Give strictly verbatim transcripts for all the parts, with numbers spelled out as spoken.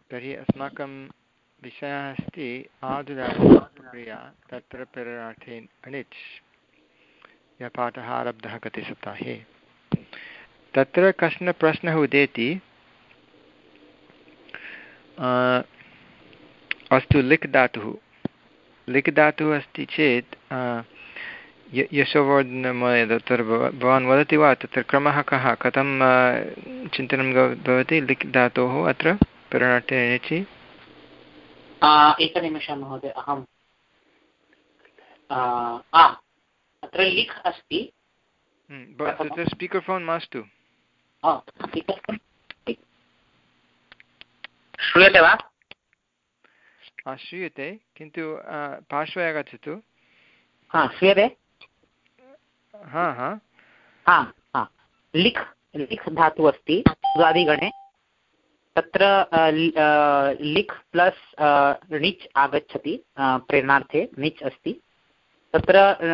तर्हि अस्माकं विषयः अस्ति आदुदात्तप्रक्रिया तत्र पेरणार्थे अणिच् यः पाठः आरब्धः गते सप्ताहे। तत्र कश्चन प्रश्नः उदेति, अस्तु लिक् धातुः लिक् धातुः अस्ति चेत् यशोवर्धनमहोदय तत्र भवान् वदति वा तत्र क्रमः कः, कथं चिन्तनं भवति लिक् धातोः अत्र पेरणार्थे अणिचि? एकनिमिषं महोदय, अहम् आम् अत्र लिख् अस्ति। तत्र स्पीकर् फोन् मास्तु। श्रूयते वा? श्रूयते, किन्तु पार्श्वे आगच्छतु। हा श्रूयते? हा हा हा हा लिख् लिख् धातुः अस्ति द्वादिगणे। तत्र लिख् प्लस् णिच् आगच्छति, प्रेरणार्थे णिच् अस्ति। तत्र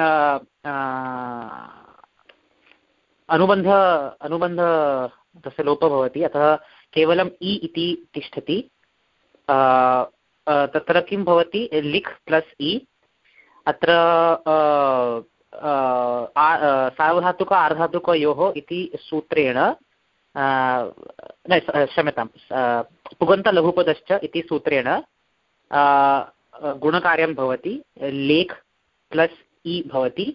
अनुबन्ध अनुबन्ध तस्य लोपः भवति, अतः केवलम् इ इति तिष्ठति। तत्र किं भवति, लिख् प्लस् इ। अत्र सार्वधातुक आर्धातुकयोः इति सूत्रेण, क्षम्यतां, पुगन्तलघुपदश्च इति सूत्रेण गुणकार्यं भवति। लेख् प्लस् इ भवति।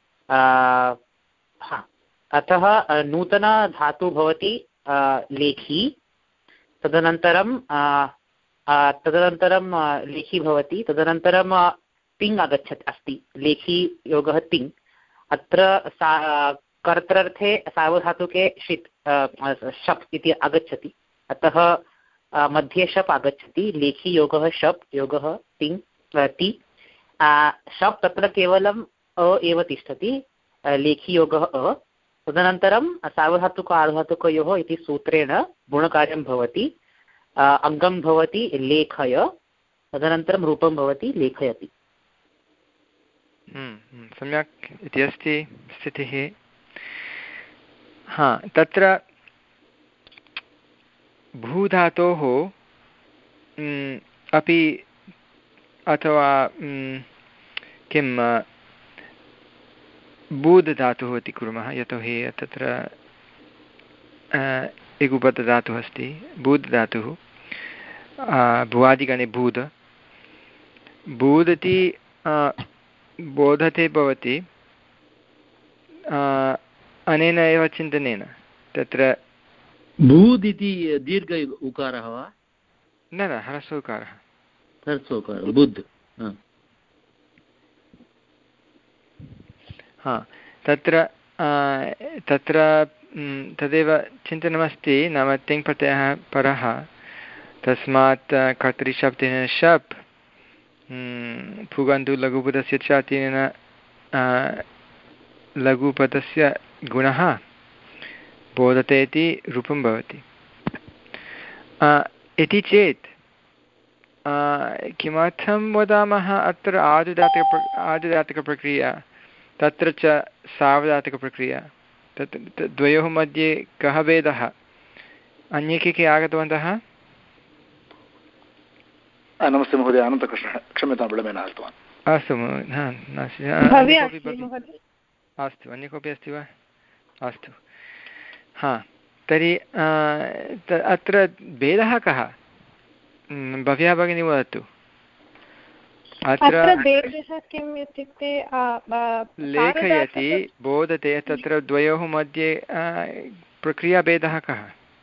अतः नूतनधातुः भवति लेखी। तदनन्तरं तदनन्तरं लेखी भवति। तदनन्तरं तिङ् आगच्छति अस्ति, लेखी योगः तिङ्। अत्र सा कर्तृर्थे सार्वधातुके षित् शप् इति आगच्छति, अतः मध्ये शप् आगच्छति। लेखी योगः शप् योगः तिङ् ति। शप् तत्र केवलम् अ एव तिष्ठति, लेखी योगः अ। तदनन्तरं सार्वधातुक आर्धातुकयोः इति सूत्रेण गुणकार्यं भवति। अङ्गं भवति लेखय, तदनन्तरं रूपं भवति लेखयति। सम्यक् इति अस्ति स्थितिः। हा तत्र भूधातोः अपि अथवा किं बूधधातुः इति कुर्मः, यतोहि तत्र इगुबद्धधातुः अस्ति बूधधातुः। भुवादिगणे बूध बूध् इति बोधते भवति अनेन एव चिन्तनेन। तत्र बूद् इति दीर्घ उकारः वा? न न ह्रस्वकारः। ह्रस्वकारः बुद्ध। हा तत्र तत्र तदेव चिन्तनमस्ति, नाम तिङ् प्रत्ययः परः, तस्मात् कर्तरिशब्देन शप् पुगन्तु लघुपदस्य च तेन लघुपदस्य गुणः बोधते इति रूपं भवति। इति चेत् किमर्थं वदामः अत्र आदुदात्तक आदुदात्तकप्रक्रिया, तत्र च सार्वधातुकप्रक्रिया, तत् द्वयोः मध्ये कः भेदः? अन्ये के के आगतवन्तः? नमस्ते महोदय, अनन्तकृष्णः, क्षम्यतां विलम्बेन आगतवान्। अस्तु अस्तु, अन्य कोऽपि अस्ति वा? अस्तु, हा तर्हि अत्र भेदः कः? भव्या भगिनी वदतु। अत्र किम् इत्युक्ते लेखयति बोधते, तत्र द्वयोः मध्ये प्रक्रियाभेदः कः?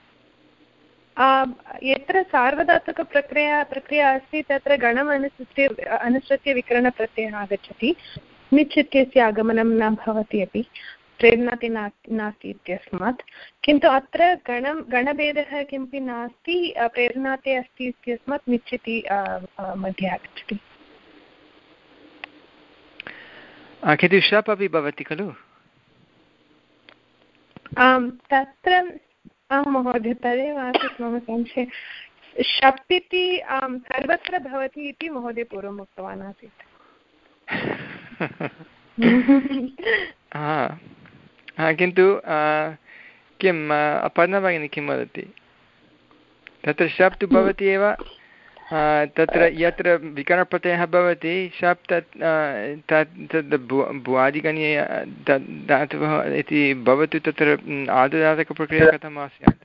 यत्र सार्वधातुकप्रक्रिया प्रक्रिया अस्ति तत्र गणम् अनुसृत्य अनुसृत्य विकरणप्रत्ययः आगच्छति, णिच् इत्यस्य आगमनं न भवति अपि, प्रेरणाति नास्ति इत्यस्मात्। किन्तु अत्र गणं गणभेदः किमपि नास्ति, प्रेरणाते अस्ति इत्यस्मात् णिच् इति मध्ये आगच्छति। किन्तु शप् अपि भवति खलु? आम् तत्र आं महोदय, तदेव आसीत् मम संशयः। शप् इति सर्वत्र भवति इति महोदय पूर्वम् उक्तवान् आसीत्। किन्तु किम् अपर्णा भगिनी किं वदति? तत्र शप् तु भवति एव तत्र यत्र विकरणप्रत्ययः भवति शप् तत् तद् भुवादिगणे धातुः इति भवतु तत्र आर्धधातुकप्रक्रिया कथम् आस्यात्?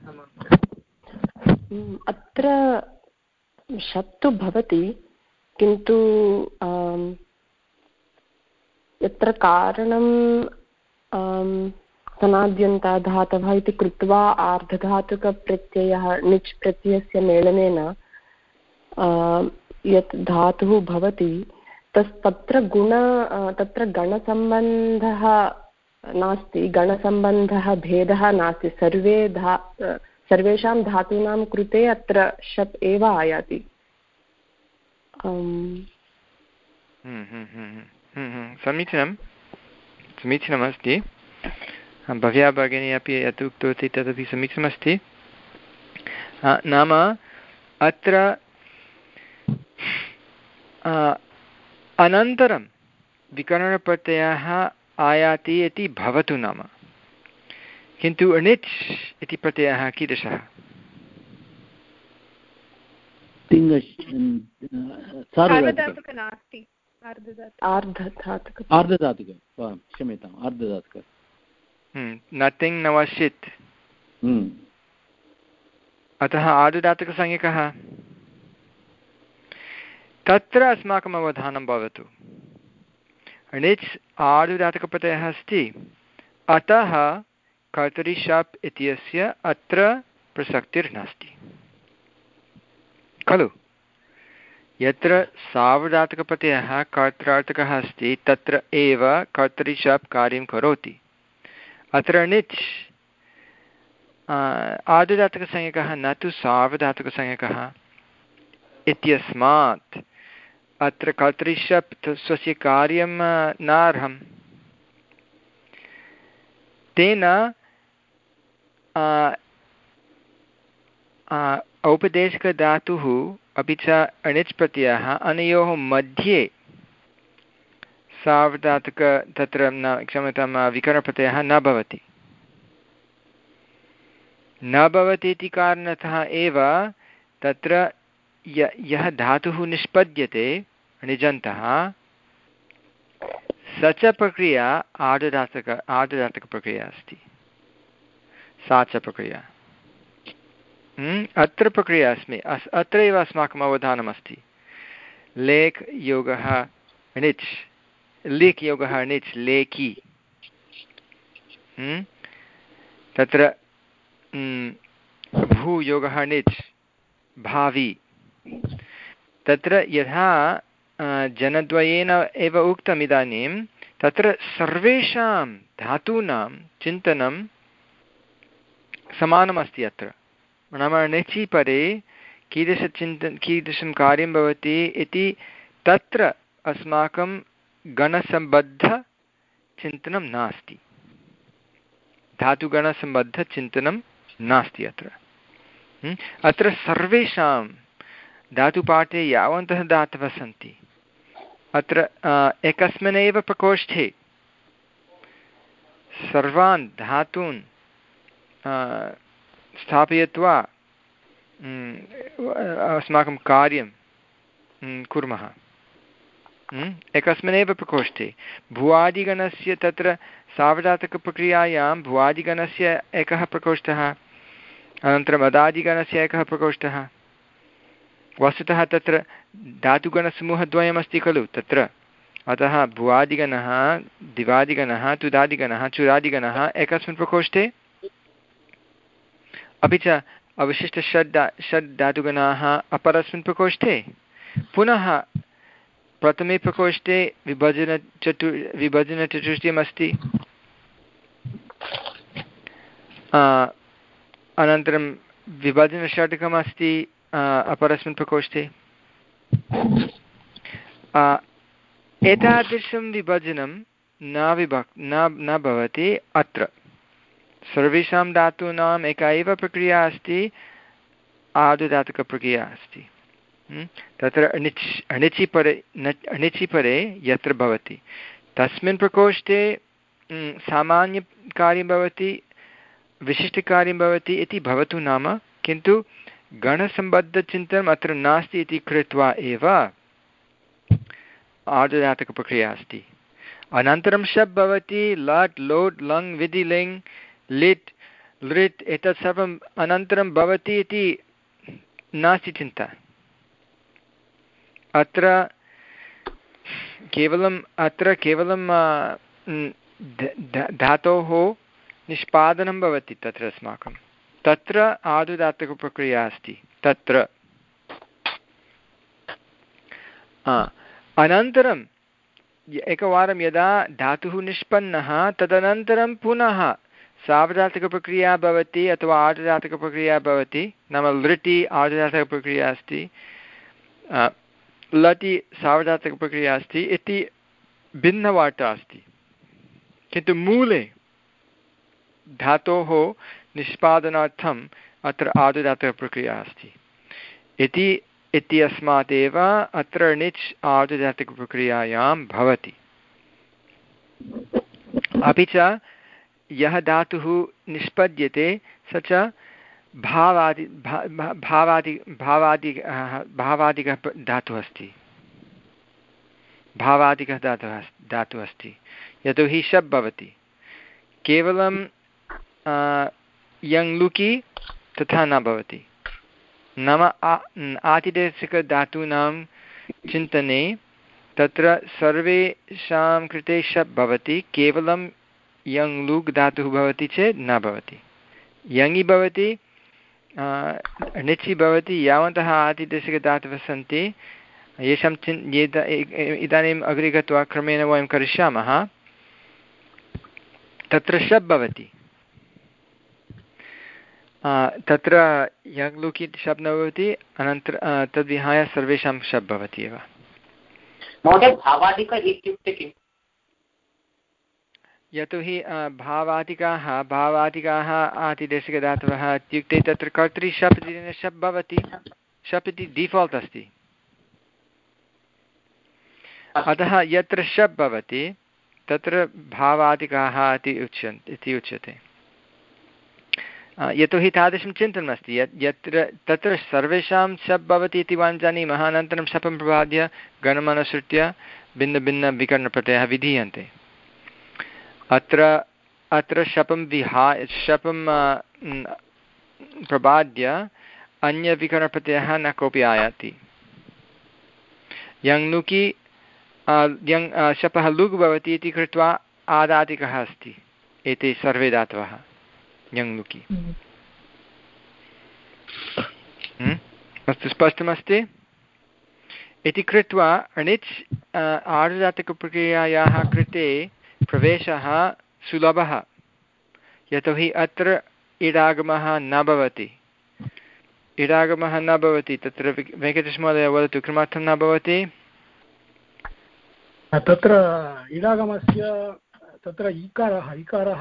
अत्र शप् तु भवति किन्तु यत्र कारणं सनाद्यन्ता धातवः इति कृत्वा आर्धधातुकप्रत्ययः णिच् प्रत्ययस्य मेलनेन यत् धातुः भवति तस् तत्र गुण तत्र गणसम्बन्धः नास्ति, गणसम्बन्धः भेदः नास्ति, सर्वे धा सर्वेषां धातूनां कृते अत्र शप् एव आयाति। समीचीनं समीचीनमस्ति। भव्या भगिनी अपि यत् उक्तवती तदपि समीचीनमस्ति। नाम अत्र अनन्तरं विकरणप्रत्ययः आयाति इति भवतु नाम, किन्तु णिच् इति प्रत्ययः कीदृशः? आर्धधातुक, क्षम्यताम्, आर्धधातुक। नथिङ्ग् नवशित्, अतः आर्धधातुकसंज्ञकः। तत्र अस्माकम् अवधानं भवतु, णिच् आर्धधातुकप्रत्ययः अस्ति, अतः कर्तरि शप् इत्यस्य अत्र प्रसक्तिर्नास्ति खलु। यत्र सार्वधातुकप्रत्ययः कर्त्रार्थकः अस्ति तत्र एव कर्तरि शप् कार्यं करोति। अत्र णिच् आर्धधातुकसंज्ञकः न तु सार्वधातुकसंज्ञकः इत्यस्मात् अत्र कर्तरि शप् स्वस्य कार्यं नार्हम्। तेन औपदेशिकधातुः अपि च णिच् प्रत्ययः अनयोः मध्ये सार्वधातुक तत्र न क्षम्यतां विकरणप्रत्ययः न भवति न भवति इति कारणतः एव तत्र य यः धातुः निष्पद्यते णिजन्तः स च प्रक्रिया आर्धधातुक आर्धधातुकप्रक्रिया अस्ति, सा च प्रक्रिया अत्र प्रक्रिया अस्मि। अस् अत्रैव अस्माकम् अवधानमस्ति। लेख् योगः णिच्, लिख् योगः णिच्, लेखि। तत्र भू योगः णिच्, भावी। तत्र यथा जनद्वयेन एव उक्तम् इदानीं, तत्र सर्वेषां धातूनां चिन्तनं समानमस्ति। अत्र नाम णिचि परे कीदृशचिन्तनं कीदृशं कार्यं भवति इति तत्र अस्माकं गणसम्बद्धचिन्तनं नास्ति, धातुगणसम्बद्धचिन्तनं नास्ति अत्र। अत्र सर्वेषां धातुपाठे यावन्तः धातवः सन्ति अत्र एकस्मिन्नेव प्रकोष्ठे सर्वान् धातून् स्थापयित्वा अस्माकं कार्यं कुर्मः एकस्मिन्नेव प्रकोष्ठे। भुवादिगणस्य तत्र सार्वधातुकप्रक्रियायां भुवादिगणस्य एकः प्रकोष्ठः, अनन्तरम् अदादिगणस्य एकः प्रकोष्ठः। वस्तुतः तत्र धातुगणसमूहद्वयमस्ति खलु तत्र, अतः भुवादिगणः, दिवादिगणः, तुदादिगणः, चुरादिगणः एकस्मिन् प्रकोष्ठे, अपि च अवशिष्ट षड् षड् धातुगणाः अपरस्मिन् प्रकोष्ठे। पुनः प्रथमे प्रकोष्ठे विभजनचतु विभजनचतुष्टयमस्ति, अनन्तरं विभजनषट्कमस्ति अपरस्मिन् प्रकोष्ठे। एतादृशं विभजनं न विभक् न न भवति अत्र। सर्वेषां धातूनाम् एका एव प्रक्रिया अस्ति, आर्धधातुकप्रक्रिया अस्ति। तत्र णिच् णिचि परे णिचि परे यत्र भवति तस्मिन् प्रकोष्ठे सामान्यकार्यं भवति, विशिष्टकार्यं भवति इति भवतु नाम, किन्तु गणसम्बद्धचिन्तनम् अत्र नास्ति इति कृत्वा एव आर्धजातकप्रक्रिया अस्ति। अनन्तरं शप् भवति लट् लोट् लङ् विधि लिङ् लिट् लृट् एतत् सर्वम् अनन्तरं भवति इति नास्ति चिन्ता। अत्र केवलम् अत्र केवलं धातोः निष्पादनं भवति तत्र अस्माकं, तत्र आर्धधातुकप्रक्रिया अस्ति तत्र। अनन्तरम् एकवारं यदा धातुः निष्पन्नः तदनन्तरं पुनः सार्वधातुकप्रक्रिया भवति अथवा आर्धधातुकप्रक्रिया भवति, नाम लृटि आर्धधातुकप्रक्रिया अस्ति, लटि सार्वधातुकप्रक्रिया अस्ति इति भिन्नवार्ता अस्ति, किन्तु मूले धातोः निष्पादनार्थम् अत्र आर्धधातुकप्रक्रिया अस्ति इति इत्यस्मात् एव अत्र णिच् आर्धधातुकप्रक्रियायां भवति। अपि च यः धातुः निष्पद्यते स च भावादि भावादि भावादि भावादिकः धातुः अस्ति, भावादिकः धातुः धातुः अस्ति, यतोहि शप् भवति। केवलं यङ् लुकि तथा न भवति, नाम आतिदेशिकधातूनां चिन्तने तत्र सर्वेषां कृते शप् भवति, केवलं यङ् लुक् धातुः भवति चेत् न भवति। यङि भवति णिचि भवति यावन्तः आतिदेशिकधातवः सन्ति येषां चिन् ये इदानीम् अग्रे गत्वा क्रमेण वयं करिष्यामः, तत्र शप् भवति। तत्र यङ् लुक् इति शप् न भवति, अनन्तरं तद्विहाय सर्वेषां शप् भवति एव। महोदय भावादिक इत्युक्ते किम्? यतोहि भावादिकाः भावादिकाः आतिदेशिकधातवः इत्युक्ते तत्र कर्तरि शप् इति शप् भवति, शप् इति डिफाल्ट् अस्ति। अतः यत्र शप् भवति तत्र भावादिकाः इति उच्यन्ते इति उच्यते। यतोहि तादृशं चिन्तनमस्ति यत् यत्र तत्र सर्वेषां शप् भवति इति वयं जानीमः, अनन्तरं शपं प्रपाद्य गणमनुसृत्य भिन्नभिन्नविकरणप्रत्ययाः विधीयन्ते। अत्र अत्र शपं विहाय शपं प्रपाद्य अन्यविकरणप्रत्ययः न कोऽपि आयाति। यङ् लुकि यङ् शपः लुग् भवति इति कृत्वा आदादिकः अस्ति, एते सर्वे धातवः यङ् लुकि। अस्तु, स्पष्टमस्ति इति कृत्वा णिच् आर्धधातुकप्रक्रियायाः कृते प्रवेशः सुलभः, यतोहि अत्र इडागमः न भवति, इडागमः न भवति। तत्र वेङ्कटेशमहोदय वदतु किमर्थं न भवति? तत्र इडागमस्य तत्र इकारः इकारः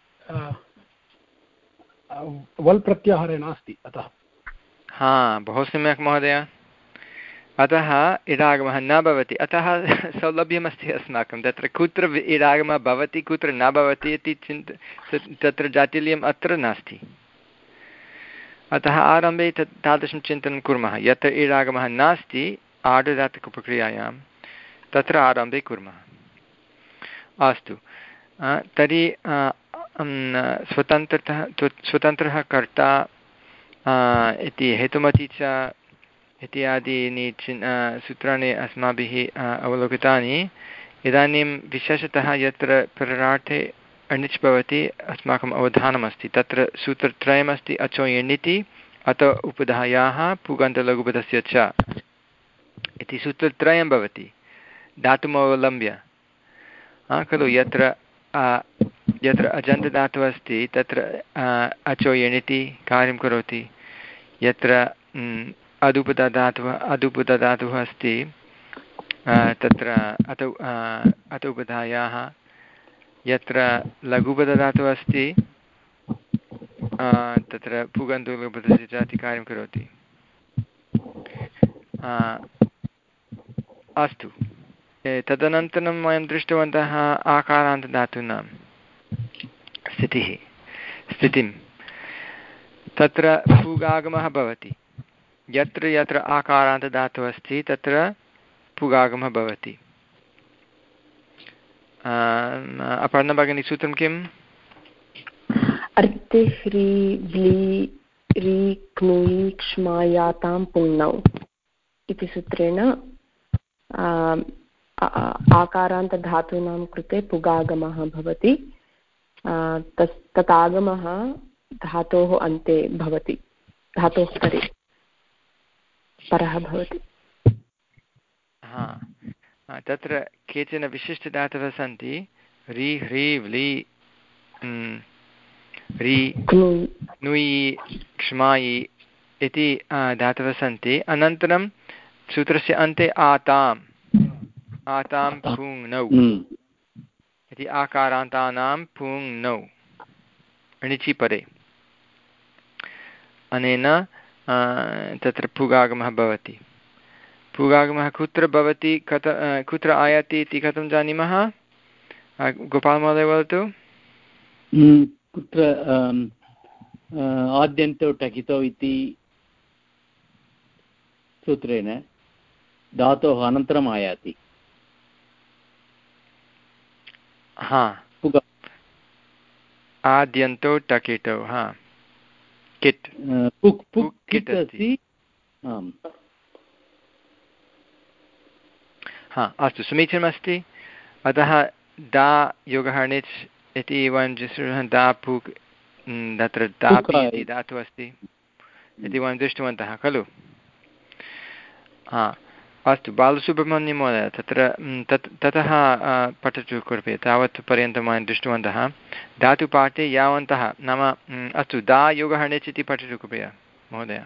वल् प्रत्याहारे नास्ति, अतः। हा, बहु सम्यक् महोदय। अतः इडागमः न भवति, अतः सौलभ्यमस्ति अस्माकं तत्र कुत्र इडागमः भवति कुत्र न भवति इति चिन्त तत्र जाटिल्यम् अत्र नास्ति। अतः आरम्भे तत् तादृशं चिन्तनं कुर्मः, यत्र इडागमः नास्ति आर्धधातुकप्रक्रियायां तत्र आरम्भे कुर्मः। अस्तु, तर्हि स्वतन्त्रतः स्वतन्त्रः कर्ता इति हेतुमती च इत्यादीनि चिन् सूत्राणि अस्माभिः अवलोकितानि। इदानीं विशेषतः यत्र प्ररार्थे अणिच् भवति अस्माकम् अवधानमस्ति, तत्र सूत्रत्रयमस्ति, अचो एण्णिति अत उपधायाः पुगन्तलघुपदस्य च इति सूत्रत्रयं भवति धातुमवलम्ब्य खलु। यत्र यत्र अजन्तधातुः अस्ति तत्र अचो एणिति कार्यं करोति, यत्र अदुपधातुः अदुपधातुः अस्ति तत्र अतौ अतौपधायाः, यत्र लघुपधधातुः अस्ति तत्र पुगन्तुलघुपदस्य च इति कार्यं करोति। अस्तु, तदनन्तरं वयं दृष्टवन्तः आकारान्तधातूनां स्थितिः स्थितिं। तत्र पुगागमः भवति, यत्र यत्र आकारान्तदातुः अस्ति तत्र पुगागमः भवति। अपर्णा भगिनी सूत्रं किम्? अर्थे ह्री व्ली री क्नुयि क्ष्मायातां पुण्णौ इति सूत्रेण आकारान्तधातूनां कृते पुगागमः भवति। तस् तत् धातोः अन्ते भवति, धातोः परे परः भवति। हा, तत्र केचन विशिष्टधातवः सन्ति। रि ह्री व्ली रि नुयि क्ष्मायि इति धातवः सन्ति। अनन्तरं सूत्रस्य अन्ते आताम् आतां पुङ्नौ इति आकारान्तानां पुङ्नौ णिचि परे। अनेन तत्र पुगागमः भवति। पुगागमः कुत्र भवति, कथ कुत्र आयाति इति कथं जानीमः? गोपालमहोदय वदतु। कुत्र आद्यन्तौ टकितौ इति सूत्रेण धातोः अनन्तरम् आयाति। हा, आद्यन्तौ टकितौ, हा किट् पुक् पुक् किट् अस्ति। आम्, हा, अस्तु, समीचीनमस्ति। अतः दा योगः णिच् इति वयं दृष्टवन्तः। दा पुक् तत्र दापि इति धातुः अस्ति इति वयं दृष्टवन्तः खलु। हा, अस्तु, बालसुब्रह्मण्यं महोदय तत्र तत् ततः पठतु कृपया। तावत् पर्यन्तं वयं दृष्टवन्तः धातुपाठे यावन्तः नाम। अस्तु, दा योगः णिच् इति पठतु कृपया महोदय।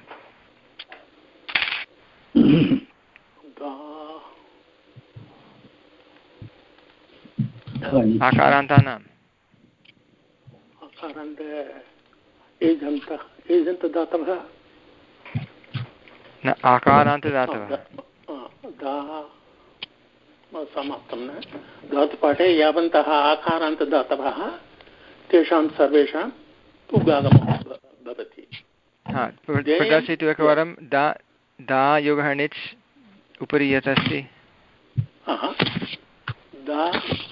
आकारान्तानाम् आकारान्त एजन्त एजन्तदातवः न आकारान्तदातवः समाप्तं न। धातुपाठे यावन्तः आकारान्तदातवः तेषां सर्वेषां पुगागमः भवति। हा, प्रदर्शयतु एकवारं। दा दा योगः णिच् उपरि यत् अस्ति दा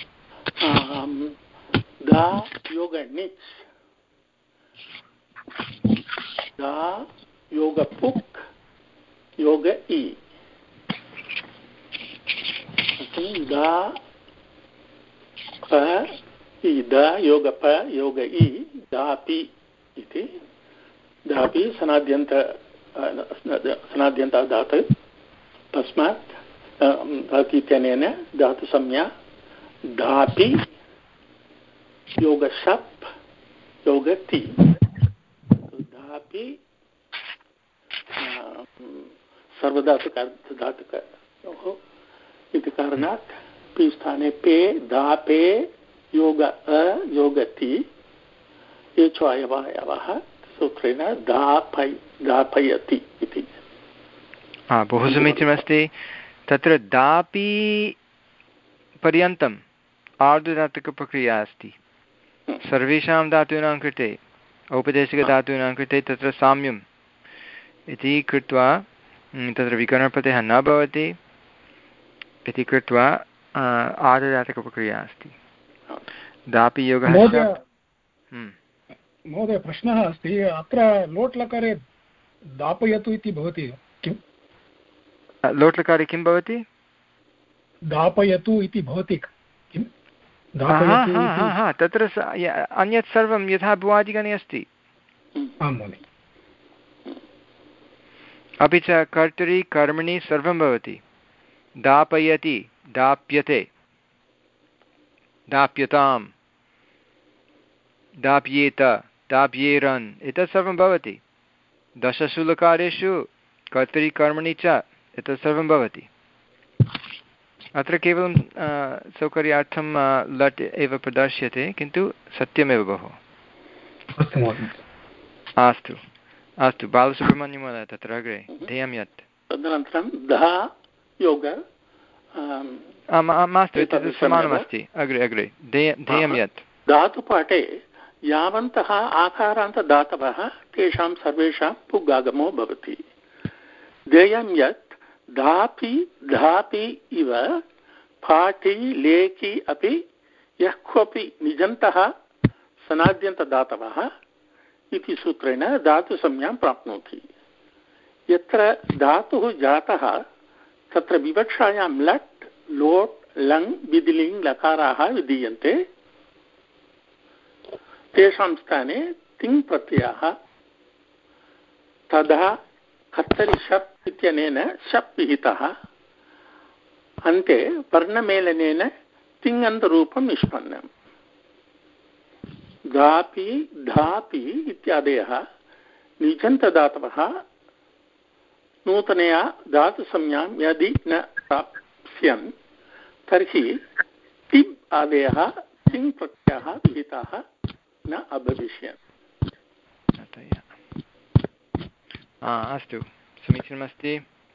दा योग णिच् दा योग पुक् योग इ दा प इ दा योग प योग इ दापि इति। दापि सनाद्यन्त सनाद्यन्तः धातुः तस्मात् धातु इत्यनेन धातुसंज्ञा धापि योगशप् योगति। धापि सर्वधातुक धातुकयोः इति कारणात् पि स्थाने पे धापे योग अ योगति ये च अवयवः सूत्रेण धापय धापयति इति। हा, बहु समीचीनमस्ति। तत्र दापि पर्यन्तम् आर्धधातुकप्रक्रिया अस्ति। सर्वेषां धातूनां कृते औपदेशिकधातूनां कृते तत्र साम्यम् इति कृत्वा तत्र विकरणप्रत्ययः न भवति इति कृत्वा आर्धधातुकप्रक्रिया अस्ति। दापि योगः महोदय प्रश्नः अस्ति। अत्र लोट् लकारे दापयतु इति भवति किम्? लोट् लकारे किं भवति? दापयतु इति भवति किं? तत्र अन्यत् सर्वं यथा भुवादिगणे अस्ति। आं महोदय। अपि च कर्तरि कर्मणि सर्वं भवति। दापयति, दाप्यते, दाप्यतां, दाप्येत, दाप्येरन्, एतत् सर्वं भवति। दशसु लकारेषु कर्तरि कर्मणि च एतत् सर्वं भवति। अत्र केवलं सौकर्यार्थं लट् एव प्रदर्श्यते, किन्तु सत्यमेव बहु। अस्तु अस्तु, बालसुब्रह्मण्यं महोदय तत्र अग्रे ध्येयं यत् तदनन्तरं धा योग मास्तु, एतत् समानमस्ति। अग्रे अग्रे ध्येयं यत् धातुपाठे यावन्तः आकारान्तदातवः तेषां सर्वेषां पुगागमो भवति। ध्येयं यत् धापि धापि इव पाठि लेखि अपि यः कोऽपि निजन्तः सनाद्यन्तदातवः इति सूत्रेण धातुसंज्ञां प्राप्नोति। यत्र धातुः जातः तत्र विवक्षायां लट् लोट् लङ् विधिलिङ् लकाराः विधीयन्ते। तेषां स्थाने तिङ् प्रत्ययः तदा कर्तरि शप् इत्यनेन शप् विहितः अन्ते वर्णमेलनेन तिङन्तरूपं निष्पन्नम्। धापि धापि इत्यादयः निजन्तदातवः नूतनया धातुसंज्ञां यदि न प्राप्स्यन् तर्हि तिब् आदयः तिङ् प्रत्ययः विहिताः न अभविष्यन्। अस्तु, समीचीनमस्ति।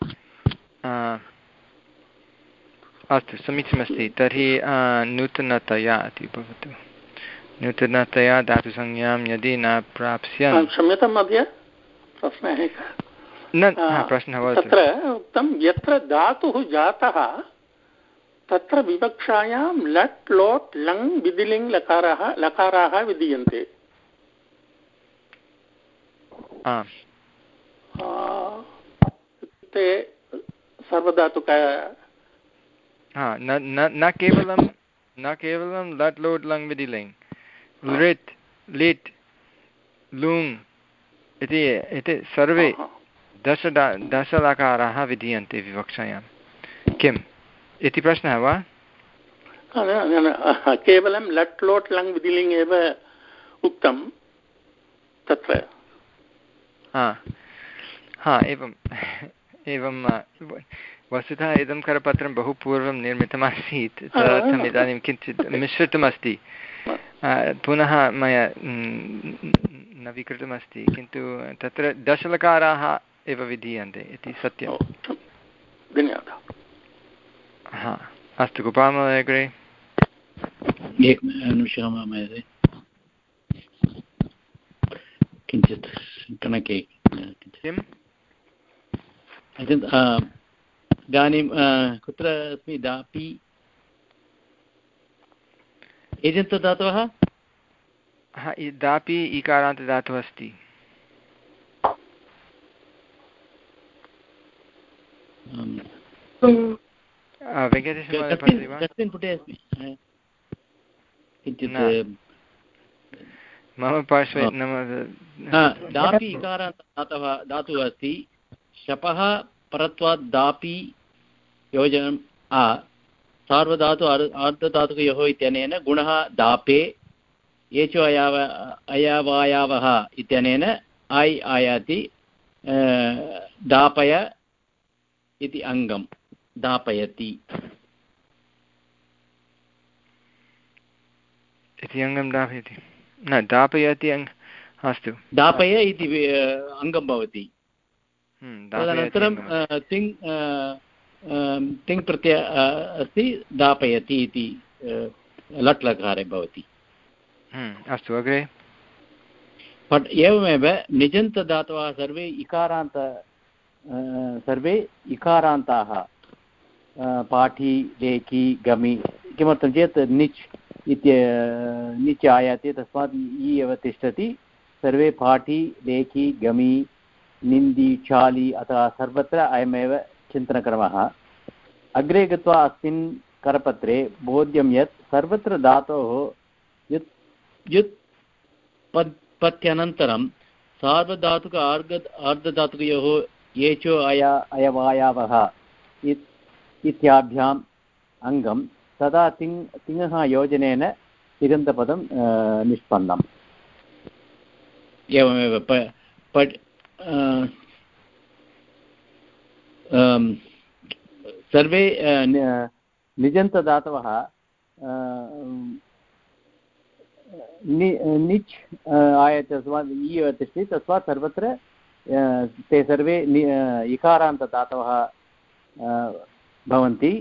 अस्तु, समीचीनमस्ति। तर्हि नूतनतया इति भवतु। नूतनतया धातुसंज्ञां यदि न प्राप्स्यन्। क्षम्यतां महोदय, प्रश्नः न प्रश्नः भवतु। तत्र उक्तं यत्र धातुः जातः तत्र विवक्षायां लट् लोट् लङ् विधिलिङ् लकाराः लकाराः विधीयन्ते। इत्युक्ते सर्वधातुक न केवलं न केवलं लट् लोट् लङ् विधिलिङ् लृट् लिट् लुङ् इति सर्वे दश दशलकाराः विधीयन्ते विवक्षायां। किम् इति प्रश्नः वा? केवलं लट् लोट् लङ् विधिलिङ् एव उक्तं तत्र। हा हा एवम् एवं वस्तुतः इदं करपत्रं बहु पूर्वं निर्मितमासीत्, तदर्थम् इदानीं किञ्चित् मिश्रितमस्ति। पुनः मया नवीकृतमस्ति, किन्तु तत्र दशलकाराः एव विधीयन्ते इति सत्यं। धन्यवादः। हा अस्तु, गोपालमहोदय अग्रे। एकनिमिषः महोदय, किञ्चित् कनके किम् इदानीं कुत्र अस्मि? दापि एजन्तदातवः। हा, दापि इकारान्तदातुः अस्ति। कस्मिन् पुटे अस्मि? किञ्चित् मम पार्श्वे दापि इकारान्तदातवः धातुः अस्ति। शपः परत्वात् दापि योजनं सार्वधातु अर्धधातुकयोः इत्यनेन गुणः दापे येचो अयाव अयवायावः इत्यनेन आय् आयाति दापय इति अङ्गं दापयति इति अङ्गं दापयति न दापयति अङ्ग अस्तु दापय इति अङ्गं भवति। तदनन्तरं तिङ् तिङ् प्रत्यय अस्ति दापयति इति लट् लकारे भवति। अस्तु अग्रे। बट् एवमेव निजन्तदातवः सर्वे इकारान्त सर्वे इकारान्ताः पाठी लेखि गमि। किमर्थं चेत् निच् इत्य निच् आयाति, तस्मात् इ एव तिष्ठति। सर्वे पाठी लेखि गमि निन्दि चालि अथवा सर्वत्र अयमेव चिन्तनक्रमः। अग्रे गत्वा अस्मिन् करपत्रे बोध्यं यत् सर्वत्र धातोः युत् युत् पद् पत्यनन्तरं सार्वधातुक अर्ध अर्धधातुकयोः येचो अया अयवायावः इत्याभ्याम् अङ्गं तदा तिङ् तिङः योजनेन तिङन्तपदं निष्पन्नम्। एवमेव प पट् सर्वे निजन्तदातवः निच् आयते तस्मात् इ एव तिष्ठति, तस्मात् सर्वत्र ते सर्वे इकारान्तदातवः भवन्ति।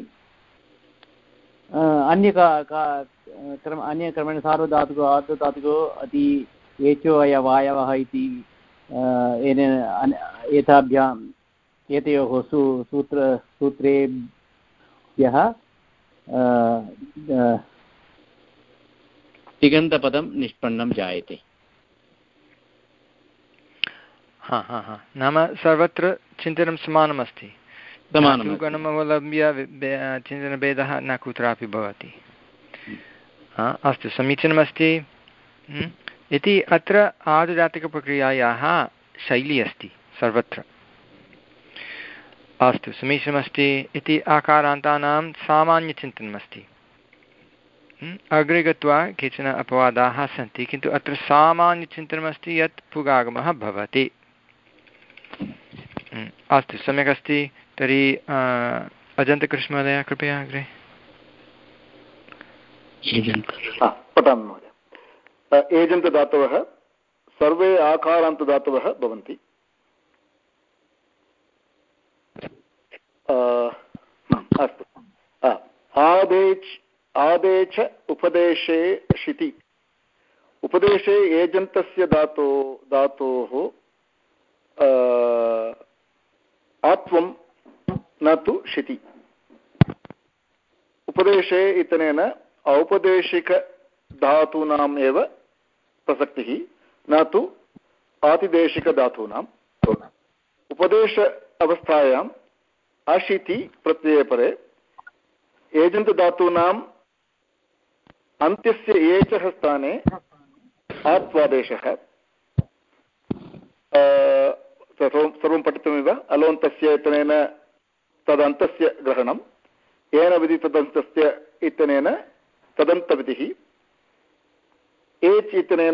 अन्य क्रम अन्यक्रमेण सार्वधातुको अर्धधातुको अति एचो अयवायवः इति एताभ्यां एतयोः सू सूत्र सूत्रेभ्यः तिङन्तपदं निष्पन्नं जायते। हा हा हा नाम सर्वत्र चिन्तनं समानमस्ति, गणमवलम्ब्य चिन्तनभेदः न कुत्रापि भवति। अस्तु, समीचीनमस्ति इति अत्र आर्धजातिकप्रक्रियायाः शैली अस्ति सर्वत्र। अस्तु, समीचीनमस्ति इति आकारान्तानां सामान्यचिन्तनमस्ति। अग्रे गत्वा केचन अपवादाः सन्ति, किन्तु अत्र सामान्यचिन्तनमस्ति यत् पुगागमः भवति। अस्तु, सम्यक् अस्ति। तर्हि अजन्तकृष्णमहोदय कृपया अग्रे पठामि महोदय। एजन्तदातवः सर्वे आकारान्तदातवः भवन्ति। अस्तु, आदेच आदेच उपदेशे शिति। उपदेशे एजन्तस्य धातो धातोः आत्वं न तु शिति। उपदेशे इत्यनेन औपदेशिकधातूनाम् एव प्रसक्तिः, न तु आतिदेशिकधातूनाम्। उपदेश अवस्थायाम् अशिति प्रत्यये परे एजन्तधातूनाम् अन्त्यस्य एचः स्थाने आत्वादेशः। सर्वं पठितुमिव अलोन्तस्य इत्यनेन तदन्तस्य ग्रहणं, येन विधि तदन्तस्य इत्यनेन तदन्तविधिः। एच् इत्यनेन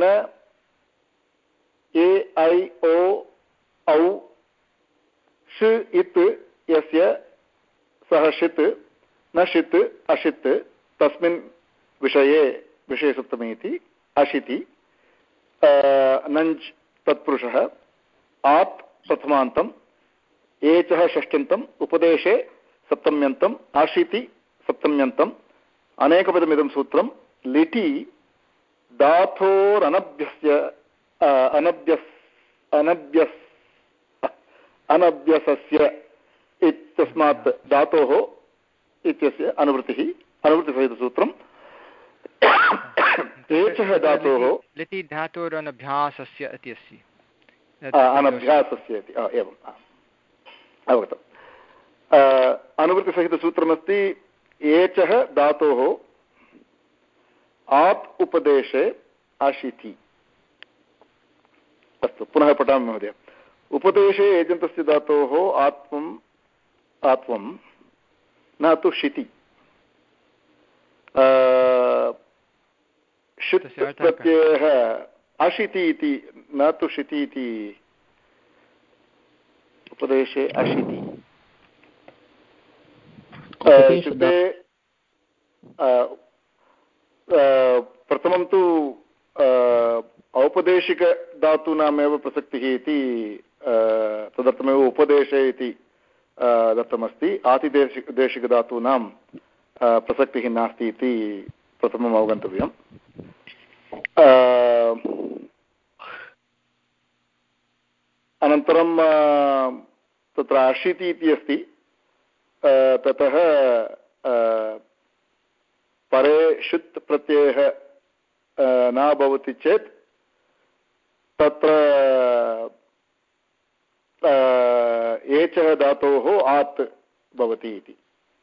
ए ऐ ओ औ षि इत् यस्य सः षित् न षित् अषित् तस्मिन् विषये विषयसप्तमी इति अशिति। नञ्ज् तत्पुरुषः, आत् प्रथमान्तम्, एचः षष्ट्यन्तम्, उपदेशे सप्तम्यन्तम्, आशीति सप्तम्यन्तम्। अनेकपदमिदं सूत्रं लिटि धातोरनभ्यस्य अनभ्यस् अनभ्यस् अनभ्यसस्य इत्यस्मात् धातोः इत्यस्य अनुवृत्तिः अनुवृत्तिसहितसूत्रम्। एचः धातोः लिटि धातोरनभ्यासस्य इति अस्ति, अनभ्यासस्य इति एवम् अवगतम्। अनुवृत्तिसहितसूत्रमस्ति एचः धातोः आत् उपदेशे अशिति। अस्तु, पुनः पठामि महोदय। उपदेशे एजन्तस्य धातोः आत्वम् आत्वं न तु शिति। षित् प्रत्ययः अशिति इति, न तु शिति इति। उपदेशे अशिति इत्युक्ते प्रथमं तु औपदेशिकधातूनामेव प्रसक्तिः इति, तदर्थमेव उपदेशे इति दत्तमस्ति। आतिदेशिक देशिकधातूनां प्रसक्तिः नास्ति इति प्रथमम् अवगन्तव्यम्। अनन्तरं तत्र अशीति इति अस्ति, ततः परे षुत् प्रत्ययः न भवति चेत् तत्र एचः धातोः आत् भवति इति।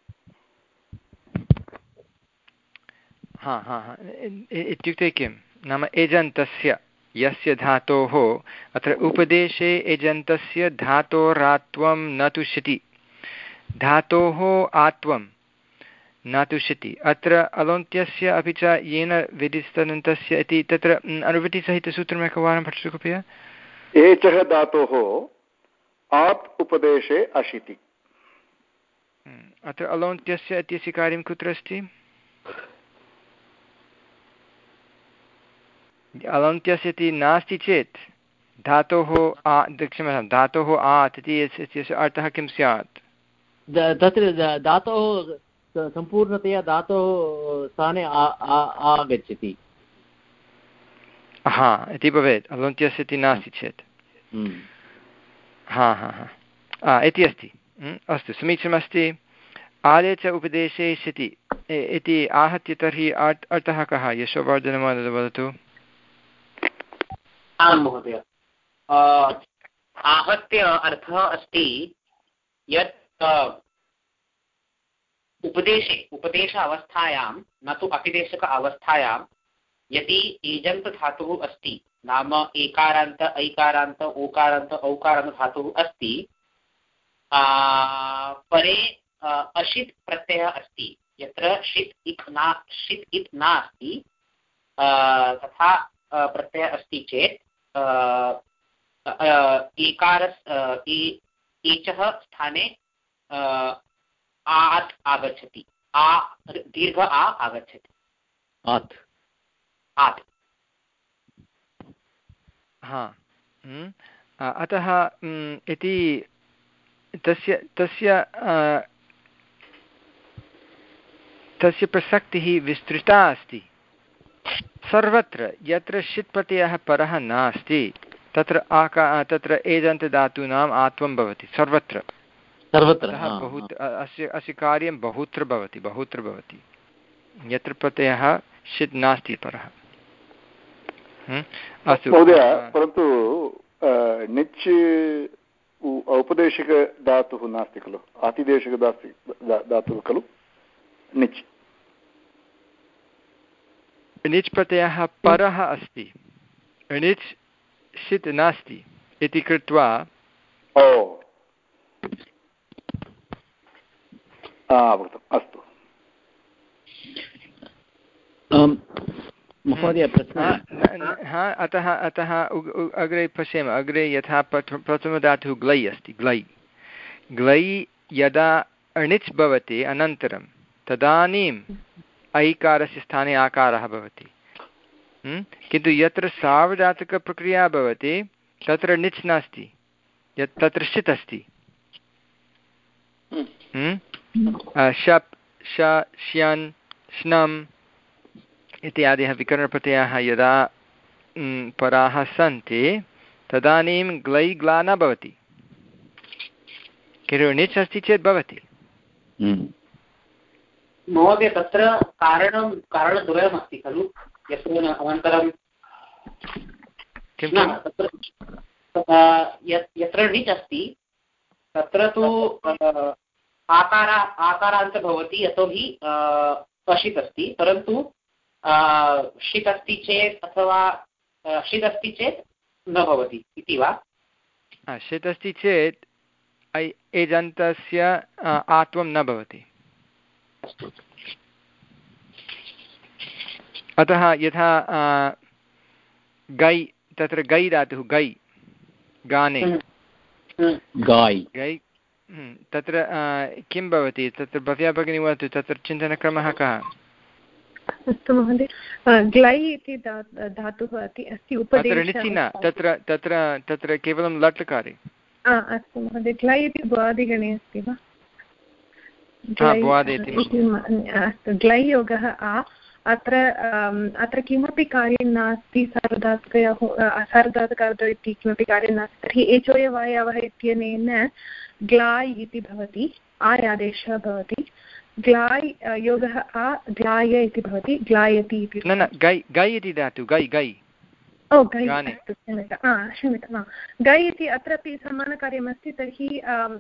हा हा हा इत्युक्ते किं नाम एजन्तस्य यस्य धातोः अत्र उपदेशे एजन्तस्य धातोरात्वं न तुष्यति, धातोः आत्वं न तुष्यति। अत्र अलोन्त्यस्य अपि च येन विधिस्तदन्तस्य इति तत्र अनुवृत्तिसहितसूत्रम् एकवारं पठतु कृपया। एचः धातोः आत् उपदेशे अशिति। अत्र अलोन्त्यस्य इत्यस्य कार्यं कुत्र अस्ति? अलोन्त्यस्य इति नास्ति चेत् धातोः आ क्षम्यतां धातोः आत् इति इत्यस्य अर्थः किं स्यात्? तत्र धातोः सम्पूर्णतया धातोः स्थाने आगच्छति। हा इति भवेत् अलोन्त्यस्य इति नास्ति चेत्। हा हा हा इति अस्ति। अस्तु, समीचीनमस्ति। आदे च उपदेशे शिति इति आहत्य तर्हि अर्थ अर्थः कः? यशोवर्धनमहोदय वदतु। आं महोदय, आहत्य अर्थः अस्ति यत् उपदेशे उपदेश अवस्थायां न तु अपिदेशक अवस्थायां यदि एजन्त धातुः अस्ति, नाम एकारान्त ऐकारान्त ओकारान्त औकारान्त धातुः अस्ति, परे अशित् प्रत्ययः अस्ति, यत्र शित् इत् न शित् इत् नास्ति, तथा प्रत्ययः अस्ति चेत् एकारस् एचः स्थाने आत् आगच्छति, आ दीर्घ आ आगच्छति, आत् आत्। हा, अतः इति तस्य तस्य तस्य प्रसक्तिः विस्तृता अस्ति। सर्वत्र यत्र षित् प्रत्ययः परः नास्ति तत्र आका तत्र एजन्तधातूनाम् आत्वं भवति, सर्वत्र सर्वत्र। बहुत्र अस्य अस्य कार्यं बहुत्र भवति, बहुत्र भवति यत्र प्रत्ययः षित् नास्ति परः। अस्तु महोदय, परन्तु निच् औपदेशिकधातुः नास्ति खलु, आतिदेशिकधातुः धातुः खलु निच्। णिच् प्रत्ययः परः अस्ति, णिच् षित् नास्ति इति कृत्वा ओ अस्तु महोदय प्रश्नः। हा, अतः अतः अग्रे पश्येम। अग्रे यथा प्रथमधातुः ग्लै अस्ति, ग्लै ग्लै यदा अणिच् भवति अनन्तरं तदानीम् ऐकारस्य स्थाने आकारः भवति, किन्तु यत्र सार्वधातुकप्रक्रिया भवति तत्र णिच् नास्ति, यत् तत्र षित् अस्ति। शप् श श्यन् श्नम् इत्यादयः विकरणप्रत्ययाः यदा पराः सन्ति तदानीं ग्लै ग्ला न भवति, किन्तु णिच् अस्ति चेत् भवति। महोदय, तत्र कारणं कारणद्वयमस्ति खलु, यत्र अनन्तरं यत्र णिच् अस्ति तत्र तु आकार आकारान्त भवति, यतोहि अशित् अस्ति, परन्तु षित् अस्ति चेत् अथवा षित् अस्ति चेत् न भवति इति वा? षित् अस्ति चेत् एजन्तस्य आत्वं न भवति। अतः यथा गै, तत्र गै धातुः, गै गाने गाय् गै, तत्र किं भवति? तत्र भव्या भगिनी वदतु, तत्र चिन्तनक्रमः कः? अस्तु महोदय, ग्लै इति धातुः अस्ति उपदेशः न, तत्र तत्र तत्र केवलं लट्लकारे। अस्तु महोदय, ग्लै इति भ्वादिगणे अस्ति वा? अस्तु, ग्लै योगः आ। अत्र अत्र किमपि कार्यं नास्ति, सार्वधातुकयोः सार्वधातुकार्धौ इति किमपि कार्यं नास्ति, तर्हि एचोयवायवः इत्यनेन ग्लाय् इति भवति, आय् आदेशः भवति। ग्लाय् योगः आ, ग्लाय इति भवति, ग्लायति इति। न न, गै गै इति धातु, गै गै ओ गै, अस्तु क्षम्यतां क्षम्यतां गै इति अत्रापि समानकार्यमस्ति। तर्हि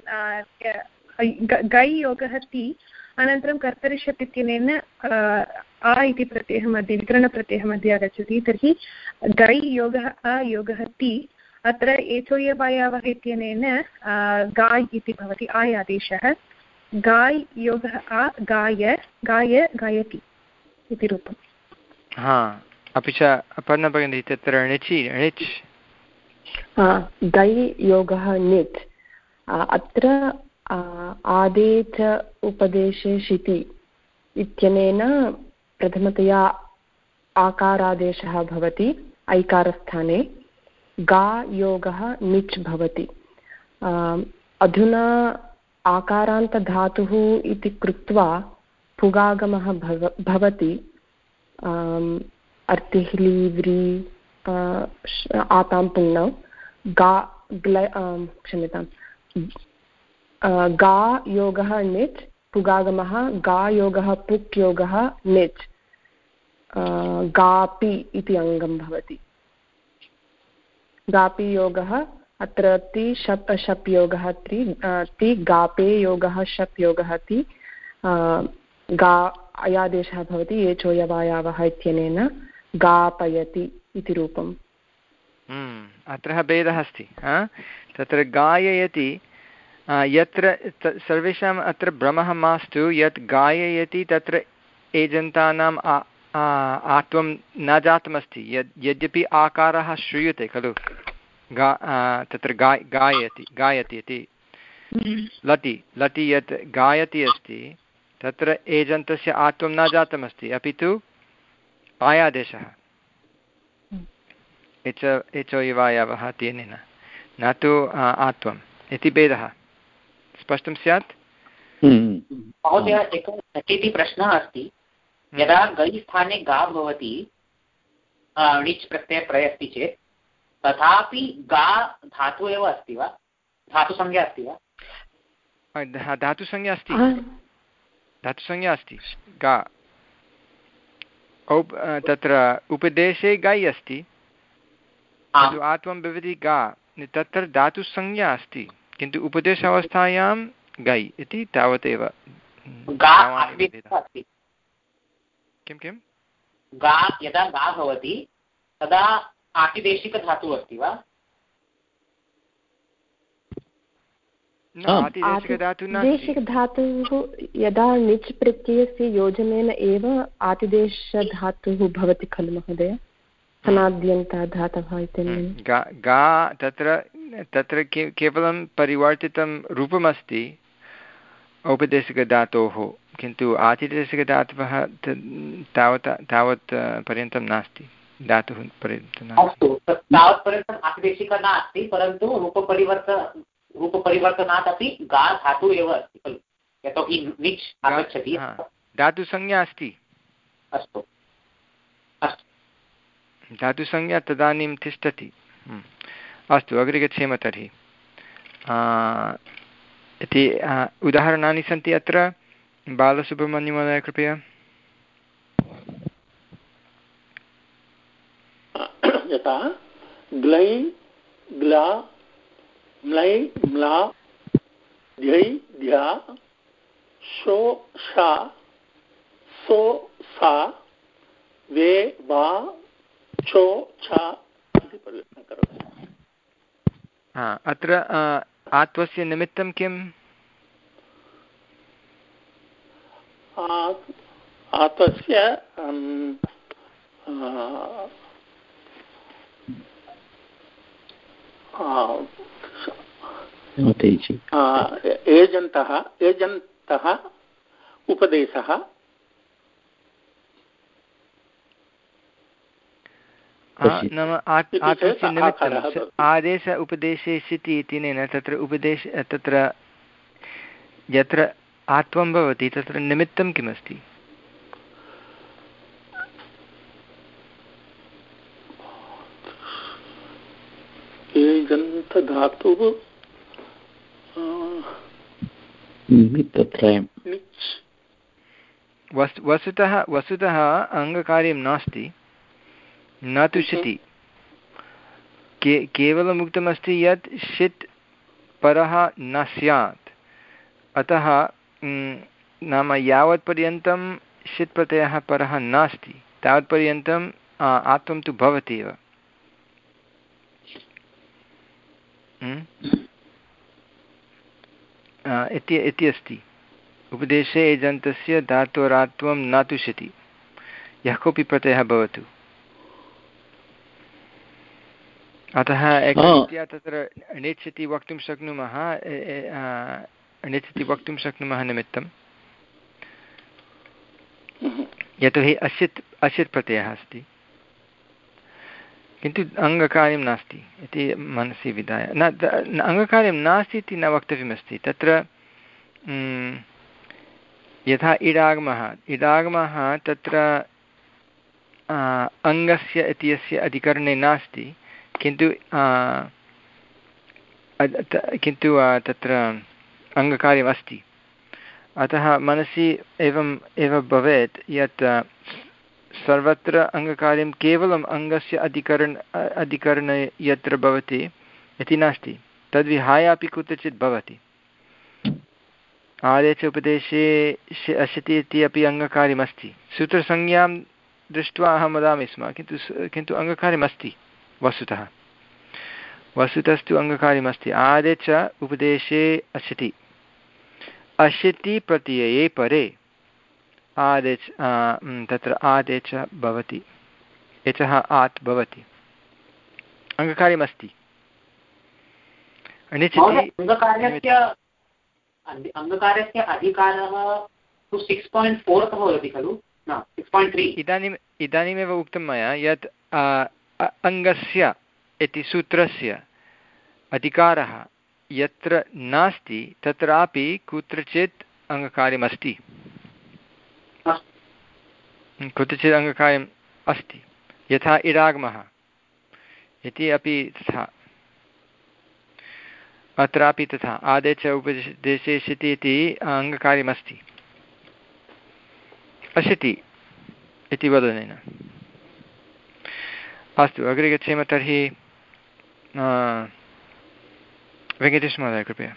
गै योगः ति, अनन्तरं कर्तरिषत् इत्यनेन आ इति प्रत्ययः मध्ये, विकरणप्रत्ययः मध्ये आगच्छति। तर्हि गै योगः आ योगः ति, अत्र एचोयवायवः इत्यनेन गाय् इति भवति, आय् आदेशः। गाय् योगः आ, गाय गाय गायति इति रूपम्। हा, अपि च अपर्णा भगिनी, तत्र णिचि णिच् गै योगः णिच्, अत्र आदेच उपदेशे शिति इत्यनेन प्रथमतया आकारादेशः भवति ऐकारस्थाने, गा योगः णिच् भवति। अधुना आकारान्तधातुः इति कृत्वा पुगागमः भव भवति, अर्तिह्लि व्रि आतां पुङ्नौ गा ग्ल क्षम्यतां गा योगः निच् पुगागमः गा योगः पुक् योगः निच् गापि इति अङ्गं भवति। गापि योगः अत्र ति शप् शप् योगः ति ति गापे योगः शप् योगः ति गा अयादेशः भवति एचोयवायावः इत्यनेन गापयति इति रूपम्। अत्र भेदः अस्ति। तत्र गाययति यत्र सर्वेषाम् अत्र भ्रमः मास्तु यत् गाययति तत्र एजन्तानाम् आत्वं न जातमस्ति यद् यद्यपि आकारः श्रूयते खलु गा तत्र गाय गायति गायति इति लटि लटि यत् गायति अस्ति तत्र एजन्तस्य आत्वं न जातमस्ति अपि तु आयादेशः एच एचो इवायावः तेनेन न तु आत्वम् इति भेदः स्पष्टं स्यात्। महोदय एकः इति प्रश्नः अस्ति यदा गै स्थाने गा भवति णिच् प्रत्यय प्रयस्ति चेत् तथापि गा धातु एव अस्ति वा धातुसंज्ञा अस्ति वा? धातुसंज्ञा अस्ति धातुसंज्ञा अस्ति गा औ तत्र उपदेशे गै अस्ति आत्वं भवति गा तत्र धातुसंज्ञा अस्ति किन्तु उपदेशावस्थायां गै इति तावदेव। किं किं गा यदा गा भवति तदा आतिदेशिकधातुः अस्ति वा? आतिदेशिकधातुः यदा णिच् प्रत्ययस्य योजनेन एव आतिदेशधातुः भवति खलु महोदय अनाद्यन्तः धातवः इत्यनेन। गा तत्र तत्र केवलं परिवर्तितं रूपमस्ति औपदेशिकधातोः किन्तु आतिदेशिकधातवः तावत् तावत् पर्यन्तं नास्ति धातुः पर्यन्तं नास्ति। तावत् पर्यन्तम् आतिदेशिकः नास्ति परन्तु रूपपरिवर्त रूपपरिवर्तनात् अपि गा धातुः एव अस्ति खलु यतोहि णिच् आगच्छति धातुसंज्ञा अस्ति। अस्तु अस्तु धातुसंज्ञा तदानीं तिष्ठति। अस्तु अग्रे गच्छेम तर्हि। इति उदाहरणानि सन्ति अत्र बालसुब्रह्मण्यमहोदय कृपया। यथा ग्लै ग्ला म्लै म्ला ध्यै ध्या शो शा सो सा वे वा चो छा इति परिवर्तनं करोति। हा अत्र आत्वस्य निमित्तं किम्? आत्वस्य एजन्तः एजन्तः उपदेशः नाम आत्वस्य निमित्तम् आदेश उपदेशे सिति इत्यनेन तत्र उपदेश तत्र यत्र आत्वं भवति तत्र निमित्तं किमस्ति? एजन्तधातुः वस्तुतः वस्तुतः अङ्गकार्यं नास्ति न तु शिति के केवलम् उक्तमस्ति यत् षित् परः न स्यात् अतः नाम यावत्पर्यन्तं षित् प्रत्ययः परः नास्ति तावत्पर्यन्तम् आत्वं तु भवति एव। इति इति अस्ति उपदेशे एजन्तस्य धातोरात्वं न तु शिति यः कोऽपि प्रत्ययः भवतु। अतः एकरीत्या तत्र णिच् इति वक्तुं शक्नुमः णिच् इति वक्तुं शक्नुमः निमित्तं यतोहि अशित् अशित् प्रत्ययः अस्ति किन्तु अङ्गकार्यं नास्ति इति मनसि विधाय न अङ्गकार्यं नास्ति इति न वक्तव्यमस्ति तत्र यथा इडागमः इडागमः तत्र अङ्गस्य इत्यस्य अधिकरणे नास्ति किन्तु किन्तु तत्र अङ्गकार्यमस्ति। अतः मनसि एवम् एव भवेत् यत् सर्वत्र अङ्गकार्यं केवलम् अङ्गस्य अधिकरण अधिकरणे यत्र भवति इति नास्ति, तद्विहाय अपि कुत्रचित् भवति। आदेश उपदेशे अशिति इति अपि अङ्गकार्यमस्ति। सूत्रसंज्ञां दृष्ट्वा अहं वदामि स्म, किन्तु किन्तु अङ्गकार्यमस्ति वस्तुतः वस्तुतस्तु अङ्गकार्यमस्ति। आदेश उपदेशे अशिति अशिति प्रत्यये परे आदेश तत्र आदेश भवति, एचः आत् भवति, अङ्गकार्यमस्ति। अङ्गकार्यस्य अधिकारः तु सिक्स् पायिण्ट् फोर् तः भवति खलु, न सिक्स् पायिण्ट् त्री। इदानीम् इदानीमेव उक्तं मया यत् अङ्गस्य इति सूत्रस्य अधिकारः यत्र नास्ति तत्रापि कुत्रचित् अङ्गकार्यमस्ति, कुत्रचित् अङ्गकार्यम् अस्ति। यथा इडागमः इति अपि तथा, अत्रापि तथा आदेश उपदेशे शिति इति अङ्गकार्यमस्ति अशिति इति वदनेन। अस्तु, अग्रे गच्छेम तर्हि। वेङ्कटेशमहोदय कृपया।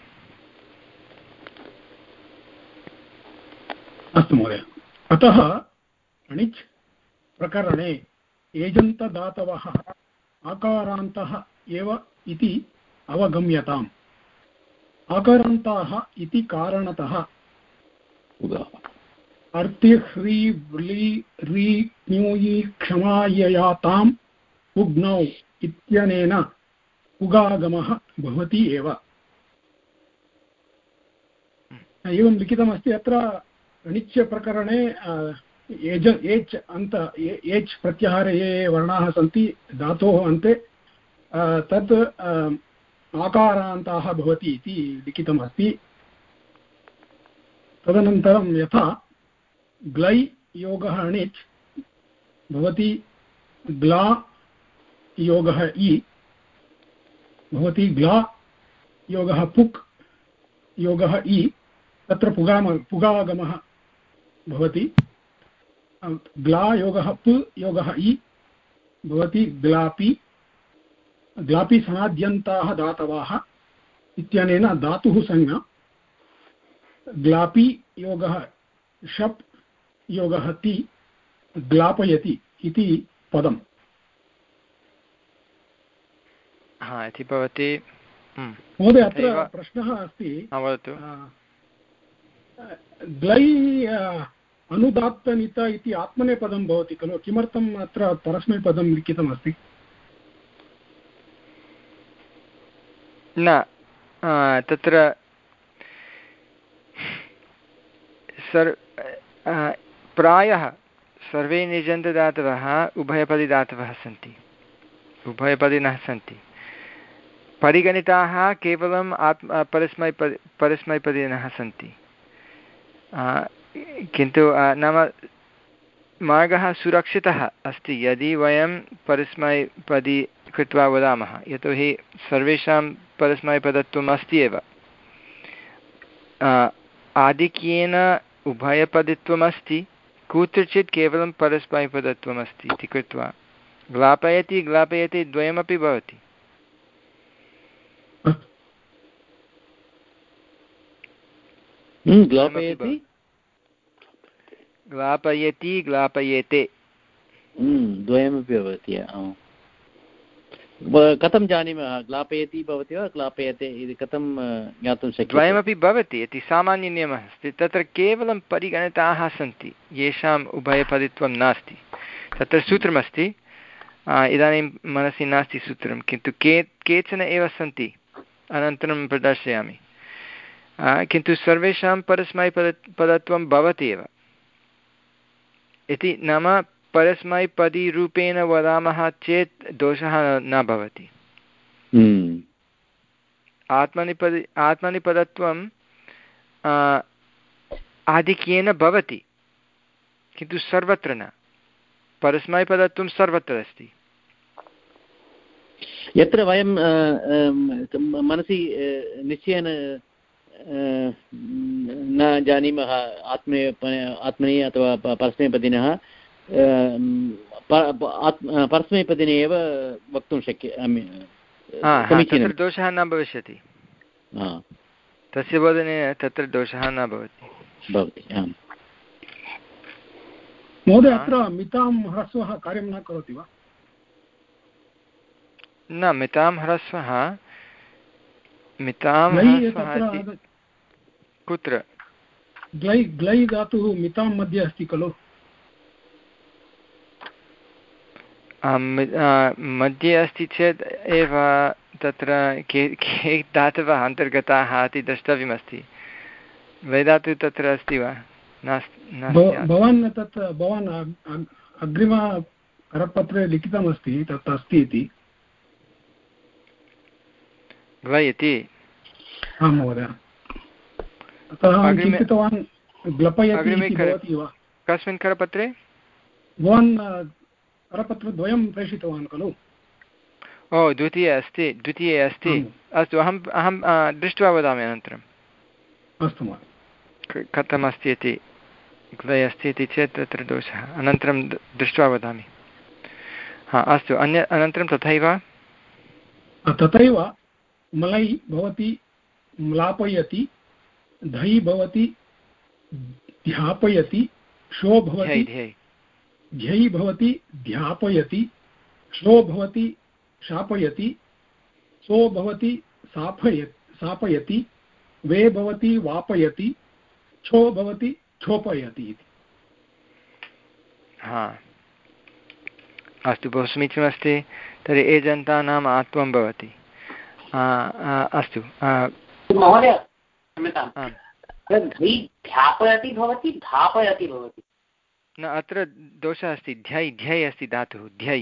अस्तु महोदय। अतः णिच् प्रकरणे एजन्तदातवः आकारान्तः एव इति अवगम्यताम्। आकारान्ताः इति कारणतः अर्तिह्री व्ली री ञूयि क्षमाययाताम् उग्नौ इत्यनेन उगागमः भवति एव। एवं लिखितमस्ति अत्र णिच् प्रकरणे एज एच् अन्त एच् प्रत्याहारे ये वर्णाः सन्ति धातोः अन्ते तत् आकारान्ताः भवति इति लिखितमस्ति। तदनन्तरं यथा ग्लै योगः णिच् भवति, ग्ला योगः इ भवति, ग्ला योगः पुक् योगः इ, तत्र पुगाम पुगागमः भवति। ग्ला योगः पु योगः इ भवति, ग्लापि ग्लापि सनाद्यन्ताः दातवाः इत्यनेन धातुः संज्ञा। ग्लापि योगः शप् योगः ति, ग्लापयति इति पदम्। हा इति भवति। महोदय अत्र प्रश्नः अस्ति, वदतु। ग्लै अनुदात्तनित इति आत्मनेपदं भवति खलु, किमर्थम् अत्र परस्मैपदं लिखितमस्ति? न तत्र सर् प्रायः सर्वे निजन्तदातवः उभयपदिदातवः सन्ति, उभयपदिनः सन्ति। परिगणिताः केवलम् आत्म परस्मैपदि परस्मैपदिनः सन्ति, किन्तु नाम मार्गः सुरक्षितः अस्ति यदि वयं परस्मैपदी कृत्वा वदामः, यतोहि सर्वेषां परस्मैपदत्वम् अस्ति एव। आधिक्येन उभयपदित्वम् अस्ति, कुत्रचित् केवलं परस्मैपदत्वम् अस्ति इति कृत्वा ग्लापयति ग्लापयति द्वयमपि भवति। ग्लापयति ग्लापयति ग्लापयेते द्वयमपि भवति। कथं जानीमः ग्लापयति भवति वा ग्लापयते इति कथं ज्ञातुं शक्यते? द्वयमपि भवति इति सामान्यनियमः अस्ति। तत्र केवलं परिगणिताः सन्ति येषाम् उभयपदित्वं नास्ति। तत्र सूत्रमस्ति, इदानीं मनसि नास्ति सूत्रं, किन्तु के केचन एव सन्ति, अनन्तरं प्रदर्शयामि। किन्तु सर्वेषां परस्मैपद पदत्वं भवति एव इति, नाम परस्मैपदीरूपेण वदामः चेत् दोषः न भवति। आत्मनिपदि आत्मनिपदत्वं आधिक्येन भवति, किन्तु सर्वत्र न। परस्मैपदत्वं सर्वत्र अस्ति। यत्र वयं मनसि निश्चयेन न जानीमः आत्मे आत्मनि अथवा परस्मैपदिनः परस्मैपदिने एव वक्तुं शक्य तत्र दोषः न भविष्यति तस्य बोधने तत्र दोषः न भवति भवति आम् महोदय अत्र मितां ह्रस्वः कार्यं न करोति वा न मितां ह्रस्वः मितां ह्रस्वः कुत्र ग्लै ग्लै धातुः मितां मध्ये अस्ति खलु मध्ये अस्ति चेत् एव तत्र के के धातवः अन्तर्गताः इति द्रष्टव्यमस्ति वैधातु तत्र अस्ति वा नास्ति भवान् तत् भवान् अग्रिम करपत्रे लिखितमस्ति तत् अस्ति इति द्वै इति आं महोदय अतः अहं चिन्तितवान् ग्लपयति इति भवति वा कस्मिन् करपत्रे भवान् करपत्रद्वयं प्रेषितवान् खलु ओ द्वितीये अस्ति द्वितीये अस्ति अस्तु अहम् अहं दृष्ट्वा वदामि अनन्तरम् अस्तु महोदय कथमस्ति इति ग्लै अस्ति इति चेत् तत्र दोषः अनन्तरं दृष्ट्वा वदामि हा अस्तु अन्य अनन्तरं तथैव तथैव मलै भवति म्लापयति धै भवति ध्यापयति शो भवति ध्यै भवति ध्यापयति श्लो भवति शापयति सो भवति सापय सापयति वे भवति वापयति छो भवति क्षोपयति इति हा अस्तु बहु समीचीनमस्ति तर्हि एजन्तानाम् आत्वं भवति अस्तु महोदय ध्यापयति भवति धापयति भवति न अत्र दोषः अस्ति ध्यै ध्यै अस्ति धातुः ध्यै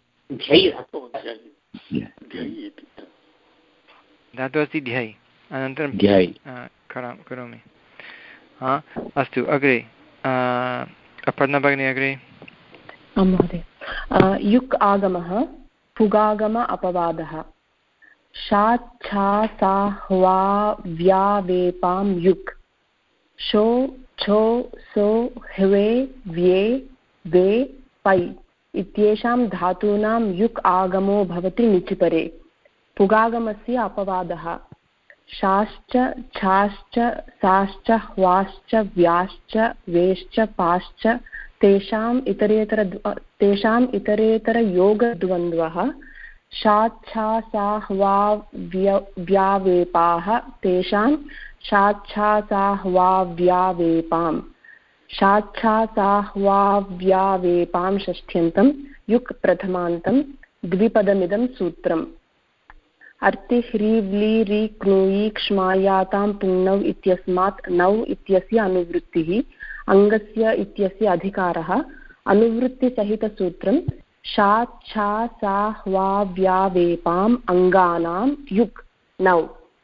धातुः अस्ति ध्यै अनन्तरं करोमि हा अस्तु अग्रे अपर्णा भगिनी अग्रे महोदय युक् आगमः पुगागम अपवादः शाच्छा सा ह्वा व्यावेपां युक् शो छो सो ह्वे व्ये वे पै इत्येषां धातूनां युक् आगमो भवति निचिपरे पुगागमस्य अपवादः शाश्च छाश्च साश्च ह्वाश्च व्याश्च वेश्च पाश्च तेषाम् इतरेतर तेषाम् इतरेतरयोगद्वन्द्वः शाच्छा सा ह्वा व्यावेपाः तेषां शाच्छा सा ह्वा व्यावेपां शाच्छा सा ह्वा व्यावेपां षष्ठ्यन्तं युक् प्रथमान्तं द्विपदमिदं सूत्रम् अर्ति ह्रीव्ली री क्नुयि क्ष्मायातां पुङ्नौ इत्यस्मात् नौ इत्यस्य अनुवृत्तिः अङ्गस्य इत्यस्य अधिकारः अनुवृत्तिसहितसूत्रं शाच्छा सा ह्वा व्यावेपाम् अङ्गानां युक् नौ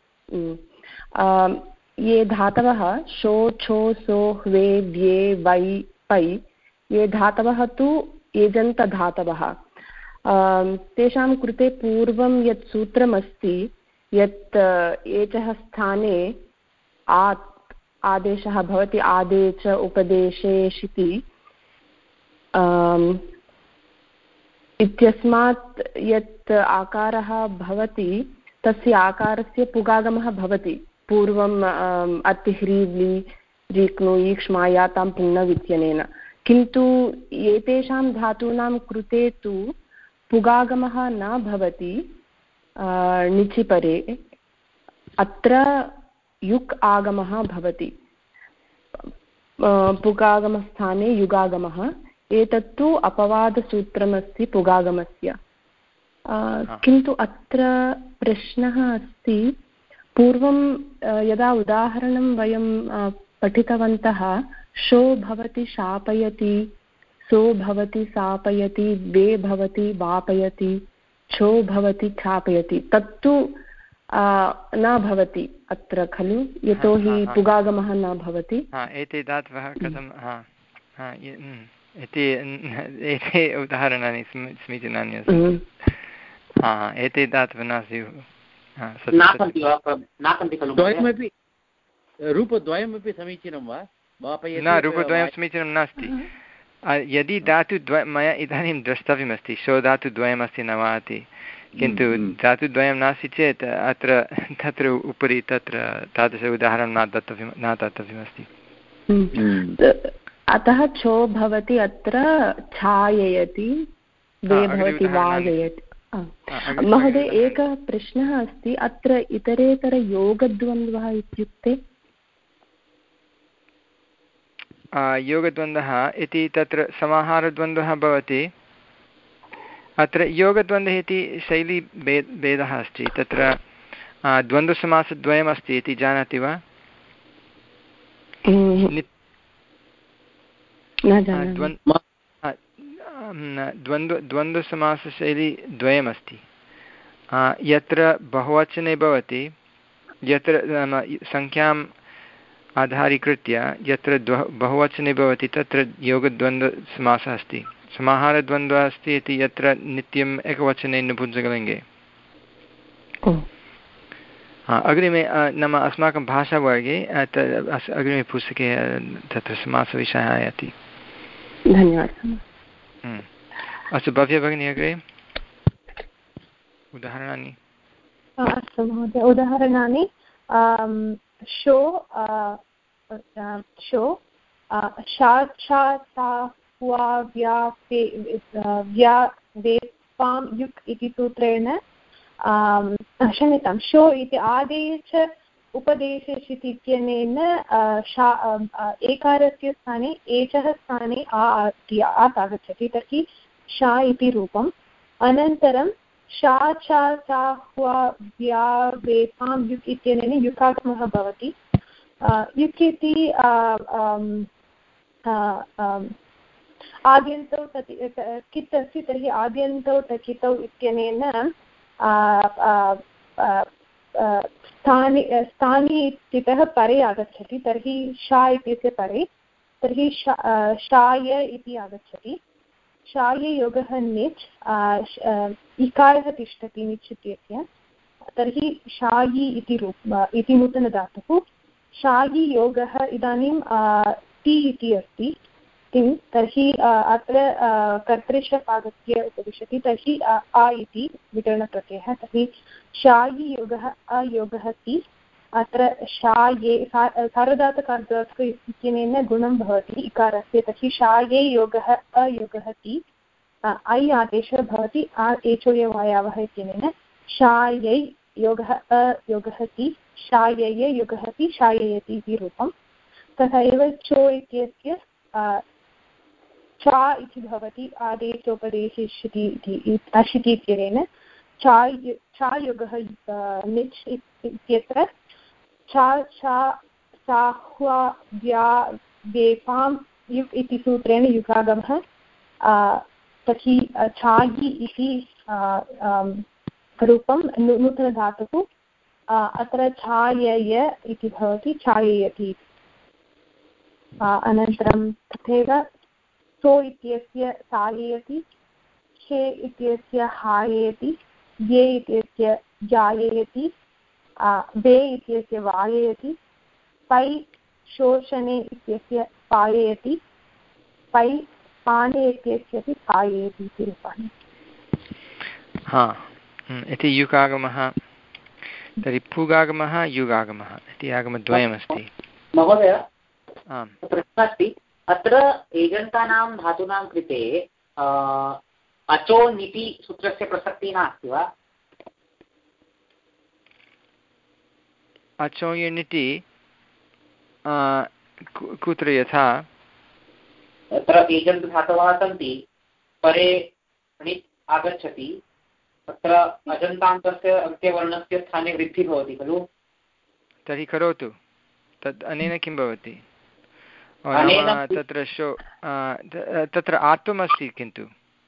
ये धातवः शो छो सो ह्वे व्ये वै पै ये धातवः तु एजन्तधातवः तेषां कृते पूर्वं यत् सूत्रमस्ति यत् एचः स्थाने आत् आदेशः भवति आदेश उपदेशेषिति इत्यस्मात् यत् आकारः भवति तस्य आकारस्य पुगागमः भवति पूर्वम् अतिह्रीव्ली रीक्नु ईक्ष्मायातां पुङ्नव् इत्यनेन किन्तु एतेषां धातूनां कृते तु पुगागमः न भवति निचिपरे अत्र युक् आगमः भवति पुगागमस्थाने युगागमः एतत्तु अपवादसूत्रमस्ति पुगागमस्य किन्तु अत्र प्रश्नः अस्ति पूर्वं यदा उदाहरणं वयं पठितवन्तः शो भवति शापयति सो भवति सापयति वे भवति वापयति छो भवति छापयति तत्तु न भवति अत्र खलु यतोहि पुगागमः न भवति एते धातवः कथं एते उदाहरणानि समीचीनानि अस्ति एते धातवः न स्युः द्वयमपि रूपद्वयमपि समीचीनं वा न रूपद्वयं समीचीनं नास्ति यदि धातुद्वयं मया इदानीं द्रष्टव्यमस्ति शो धातुद्वयमस्ति न वा इति किन्तु धातुद्वयं नास्ति चेत् अत्र तत्र उपरि तत्र तादृश उदाहरणं न दातव्यं न दातव्यमस्ति अतः छो भवति अत्र छाययति वे भवति वाजयति महोदय एकः प्रश्नः अस्ति अत्र इतरेतरयोगद्वन्द्वः इत्युक्ते योगद्वन्द्वः इति तत्र समाहारद्वन्द्वः भवति अत्र योगद्वन्द्वः इति शैली भे भेदः अस्ति तत्र द्वन्द्वसमासद्वयमस्ति इति जानाति वा द्वन्द्व द्वन्द्वसमासशैली द्वयमस्ति यत्र बहुवचने भवति यत्र नाम संख्याम् आधारीकृत्य यत्र द्व बहुवचने भवति तत्र योगद्वन्द्वसमासः अस्ति समाहारद्वन्द्वः अस्ति इति यत्र नित्यम् एकवचने नपुंसकलिङ्गे अग्रिमे नाम अस्माकं भाषावर्गे अग्रिमे पुस्तके तत्र समासविषयः आयाति धन्यवादः अस्तु भव्य भगिनी अग्रे उदाहरणानि अस्तु महोदय उदाहरणानि शो शो शा छा सा वा व्या व्या वेपां युक् इति सूत्रेण क्षम्यतां शो इति आदेश उपदेशेष इत्यनेन शा एकारस्य स्थाने एचः स्थाने आ आत् आगच्छति तर्हि शा इति रूपम् अनन्तरं शा छा सा ह्वा व्या वेपां युक् इत्यनेन युकागमः भवति युक् इति आद्यन्तौ तति कित् अस्ति तर्हि आद्यन्तौ तकितौ इत्यनेन स्थानि स्थानि इत्यतः परे आगच्छति तर्हि शा इत्यस्य परे तर्हि शाय इति आगच्छति शाये योगः निच् इकारः तिष्ठति निच् इत्यस्य तर्हि शायि इति रूप इति नूतनधातुः शायि योगः इदानीं ति इति अस्ति किं तर्हि अत्र कर्तृशप् आगत्य उपविशति तर्हि अ इति विकरणप्रत्ययः तर्हि शायि योगः अयोगः ति अत्र शाये सार्वधातुकार्धधातुक इत्यनेन गुणं भवति इकारस्य तर्हि शाये योगः अयोगः ति ऐ आदेशः भवति आ एचोयवायावः इत्यनेन शायै योगः अयोगः ति शायय योगः ति शाययति इति रूपं तथा एव चो इत्यस्य चा इति भवति आदेशोपदेशेष्यति इति अशिति इत्यनेन चा चायोगः निच् इत्यत्र चा चा साह्वा व्या वेपां युक् इति सूत्रेण युगागमः तर्हि छायि इति रूपं नूतनधातुः अत्र छायय इति भवति छाययति अनन्तरं तथैव सो इत्यस्य साययति षे इत्यस्य हाययति ये इत्यस्य जाययति वे इत्यस्य वाययति पै शोषणे इत्यस्य पाययति पै पाने इत्यस्य अपि पाययति इति रूपाणि हा इति युगागमः तर्हि पुगागमः युगागमः इति आगमद्वयमस्ति महोदय प्रश्नः अस्ति अत्र एजन्तानां धातूनां कृते अचो निति सूत्रस्य प्रसक्तिः नास्ति वा अचो निति कुत्र यथा अत्र एजन्त् धातवः सन्ति परे णित् आगच्छति तत्र अजन्तान्तस्य अन्त्यवर्णस्य स्थाने वृद्धिः भवति खलु तर्हि करोतु तद् अनेन किं भवति तत्र शो तत्र आत्वमस्ति किन्तु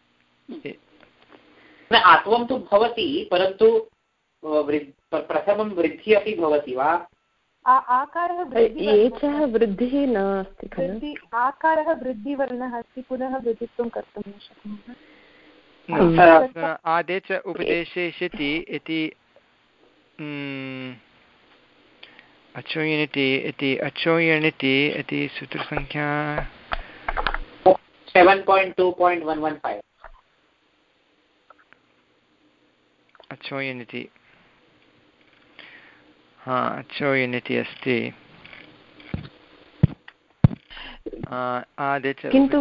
आत्वं तु भवति परन्तु प्रथमं वृद्धिः अपि भवति वा आकारः एचः वृद्धिः नास्ति खलु आकारः वृद्धिवर्णः अस्ति पुनः वृद्धित्वं कर्तुं न शक्नुमः आदेश उपदेशे शिति इति अचोयनिति इति अचोयनिति इति सूत्रसङ्ख्या seven point two point one one five अचोयनिति हा अचोयनिति अस्ति किन्तु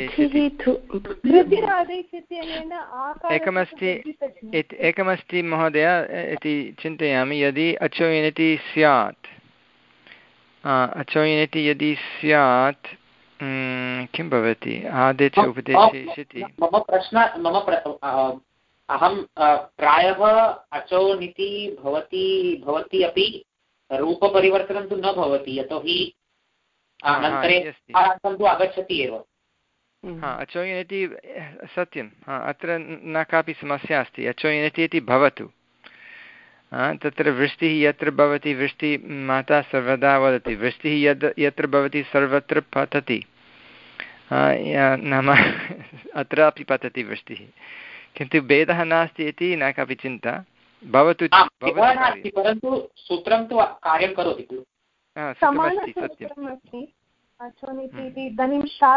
एकमस्ति एकमस्ति महोदय इति चिन्तयामि यदि अचोयनिति स्यात् अचोयनिति यदि स्यात् किं भवति आदेश उपदेशे इति मम प्रश्न मम अहं प्रायः अचोनिति भवति भवति अपि रूपपरिवर्तनं तु न भवति यतोहि अनन्तरं तु आगच्छति एव हा अचोयनिति सत्यं हा अत्र न कापि समस्या अस्ति अचोयनिति इति भवतु तत्र वृष्टिः यत्र भवति वृष्टिः माता सर्वदा वदति वृष्टिः यद् यत्र भवति सर्वत्र पतति नाम अत्रापि पतति वृष्टिः किन्तु भेदः नास्ति इति न कापि चिन्ता भवतु परन्तु सूत्रं तु कार्यं करोति खलु समानमस्ति सत्यम् अचोनिति इदानीं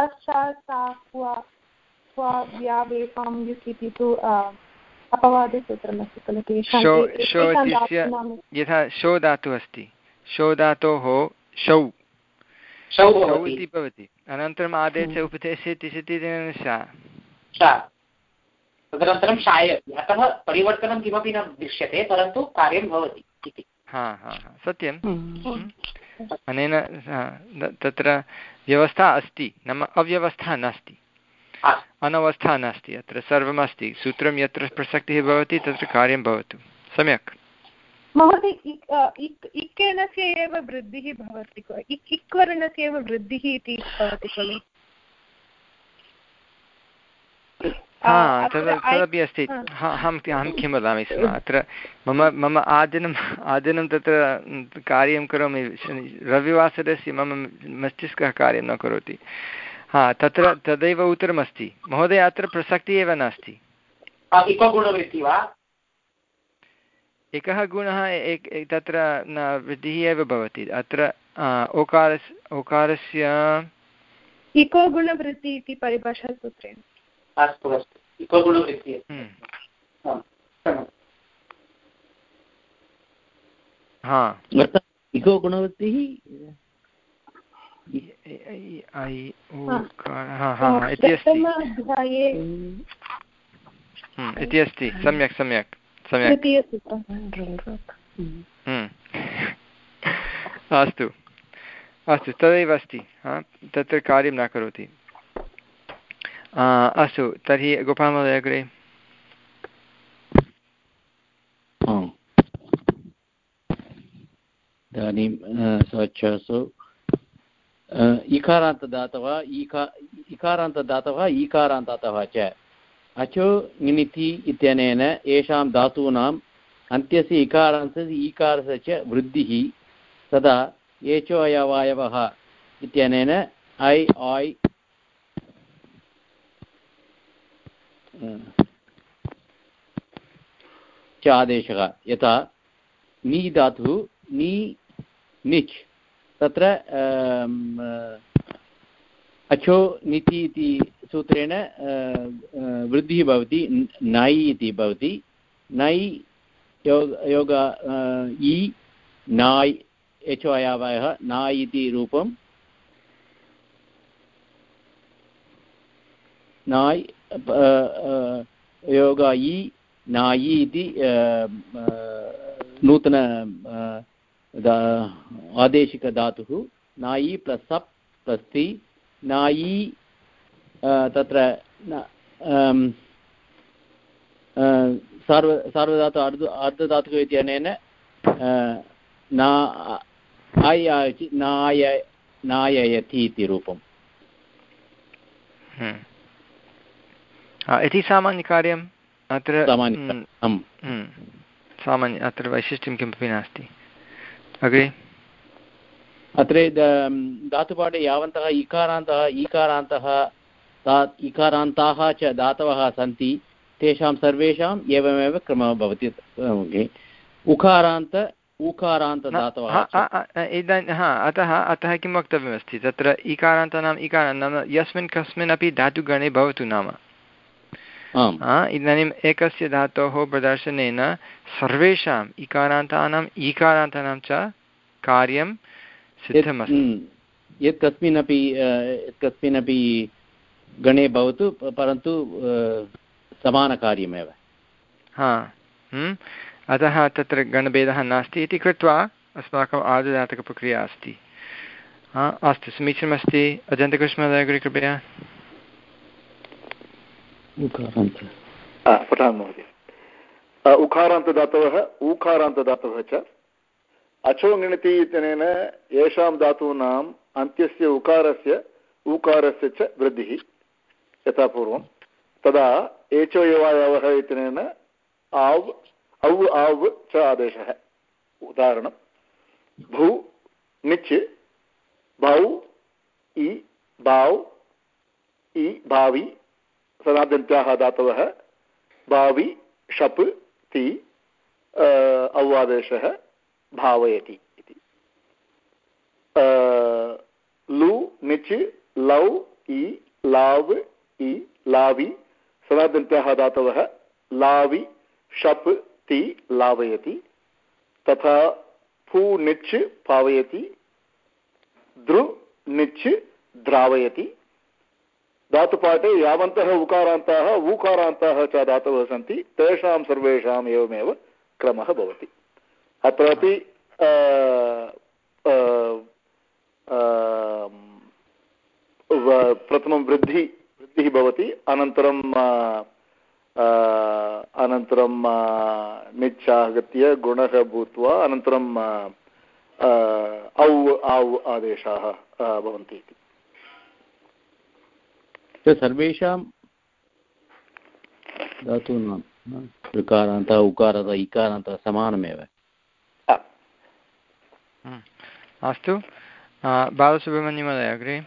इति तु अपवादसूत्रमस्ति खलु तेषां यथा शो धातुः अस्ति शो धातोः शौ शौ इति भवति अनन्तरम् आदेशे उपदेशे तिष्ठति शा तदनन्तरं शायति अतः परिवर्तनं किमपि न दृश्यते परन्तु कार्यं भवति इति हा हा हा सत्यम् अनेन तत्र व्यवस्था अस्ति नाम अव्यवस्था नास्ति अनवस्था नास्ति अत्र सर्वमस्ति सूत्रं यत्र प्रसक्तिः भवति तत्र कार्यं भवतु सम्यक् महोदय इक्केनस्य एव वृद्धिः भवति इक् इक्वर्णस्य एव वृद्धिः इति भवति खलु हा तद् तदपि अस्ति अहम् अहं किं वदामि स्म अत्र मम मम आदिनम् आदिनं तत्र कार्यं करोमि रविवासरस्य मम मस्तिष्कः कार्यं न करोति हा तत्र तदैव उत्तरमस्ति महोदय अत्र प्रसक्तिः एव नास्ति एकः गुणः तत्र न वृद्धिः एव भवति अत्र ओकारस्य ओकारस्य इको गुणवृत्तिः इति परिभाषासूत्रेण अस्तु अस्तु इको गुणवृत्तिः हा इको गुणवृत्तिः इति अस्ति सम्यक् सम्यक् सम्यक् अस्तु अस्तु तदेव अस्ति तत्र कार्यं न करोति अस्तु तर्हि गोपालमहोदय अग्रे इदानीं स्वच्छसु इकारान्तदातवः ईका इकारान्तदातवः ईकारान्तदातवः च अचो ङिनिति इत्यनेन येषां धातूनाम् अन्त्यस्य इकारान्तस्य ईकारस्य च वृद्धिः तदा एचो अयवायवः इत्यनेन ऐ आय् च आदेशः यथा नी धातुः नी निच् तत्र अचो निति इति सूत्रेण वृद्धिः भवति नै इति भवति नै योग योग इ नाय् एचो अयवायः नाय् इति रूपं नाय् योग इ नायि इति नूतन आदेशिकधातुः नायि प्लस् सप् प्लस् ति नायि तत्र सार्व सार्वधातु अर्ध अर्धधातुः इत्यनेन ना नाय नाययति इति रूपम् इति सामान्यकार्यम् अत्र सामान्यं सामान्य अत्र वैशिष्ट्यं किमपि नास्ति अग्रे अत्र धातुपाठे यावन्तः इकारान्तः ईकारान्तः इकारान्ताः च धातवः सन्ति तेषां सर्वेषाम् एवमेव क्रमः भवति उकारान्त ऊकारान्तदातवः इदानीं हा अतः अतः किं वक्तव्यमस्ति तत्र इकारान्तानाम् इकार नाम यस्मिन् कस्मिन् अपि धातुगणे भवतु नाम इदानीम् एकस्य धातोः प्रदर्शनेन सर्वेषाम् इकारान्तानाम् ईकारान्तानां च कार्यं सिद्धमस्ति। यत् कस्मिन्नपि कस्मिन्नपि गणे भवतु परन्तु समानकार्यमेव। हा अतः तत्र गणभेदः नास्ति इति कृत्वा अस्माकम् आर्धधातुकप्रक्रिया अस्ति। हा अस्तु समीचीनमस्ति। अजन्तकृष्णमहोदय कृपया पठामि महोदय। उकारान्तदातवः ऊकारान्तदातवः च अचोङिणति इत्यनेन येषां धातूनाम् अन्त्यस्य उकारस्य ऊकारस्य च वृद्धिः यथा पूर्वं तदा एचो यवायवः इत्यनेन आव् औ आव् च आदेशः। उदाहरणं भू निच् भौ इ भाव् इ भावि सनाद्यन्त्याः धातवः भावि शप् ति औ आदेशः भावयति इति। लु निच् लौ इ लाव् इ लावि सनाद्यन्त्याः धातवः लावि शप् ति लावयति। तथा फू निच् पावयति द्रु निच् द्रावयति। धातुपाठे यावन्तः उकारान्ताः ऊकारान्ताः च धातवः सन्ति तेषां सर्वेषाम् एवमेव क्रमः भवति। अत्रापि प्रथमं वृद्धि वृद्धिः भवति अनन्तरं अनन्तरं निच् आगत्य गुणः भूत्वा अनन्तरं औ आव् आदेशाः भवन्ति इति। सर्वेषां धातूनां ऋकारान्तः उकारान्तः इकारान्तः समानमेव। अस्तु बालसुब्रह्मण्यमहोदय अग्रे।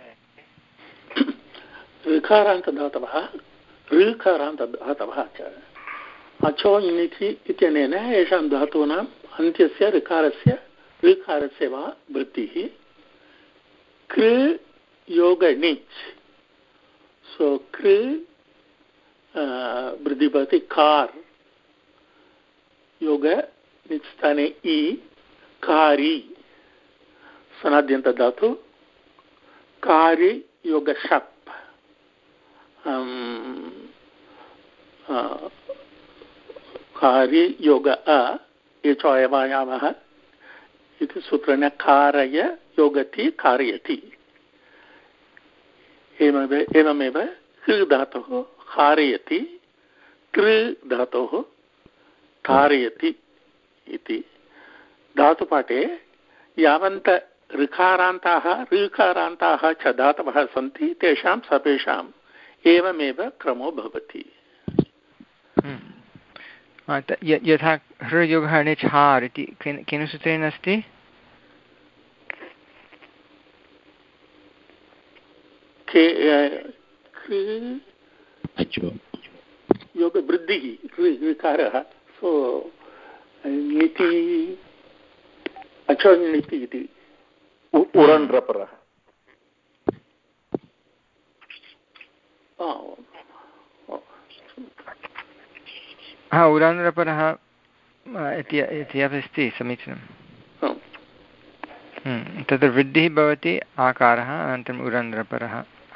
ऋकारान्तदातवः ऋकारान्तदातवः च अचो इति इत्यनेन येषां धातूनाम् अन्त्यस्य ऋकारस्य ऋकारस्य वा वृत्तिः कृ योग णिच् सो कृ वृद्धि भवति कार् योग णिच् स्थाने इ कारी सनाद्यन्तधातु कारी योग शप् कार्य योग अ एचो अयवायामः इति सूत्रेण कारय योगति कारयति। एवमेव एवमेव कृ धातुः हारयति कृ धातुः धारयति इति। धातुपाठे यावन्त ऋकारान्ताः ऋकारान्ताः च धातवः सन्ति तेषां सर्वेषाम् एवमेव क्रमो भवति। यथा हृयोगः णिच् हार् इति केन सूत्रेण अस्ति? योगवृद्धिः ऋकारः सो नीति अचोनिति इति उरण्ड्रपरः। हा उरान्रपरः इति अस्ति समीचीनं। तत्र वृद्धिः भवति आकारः अनन्तरम् उरन्ध्रपरः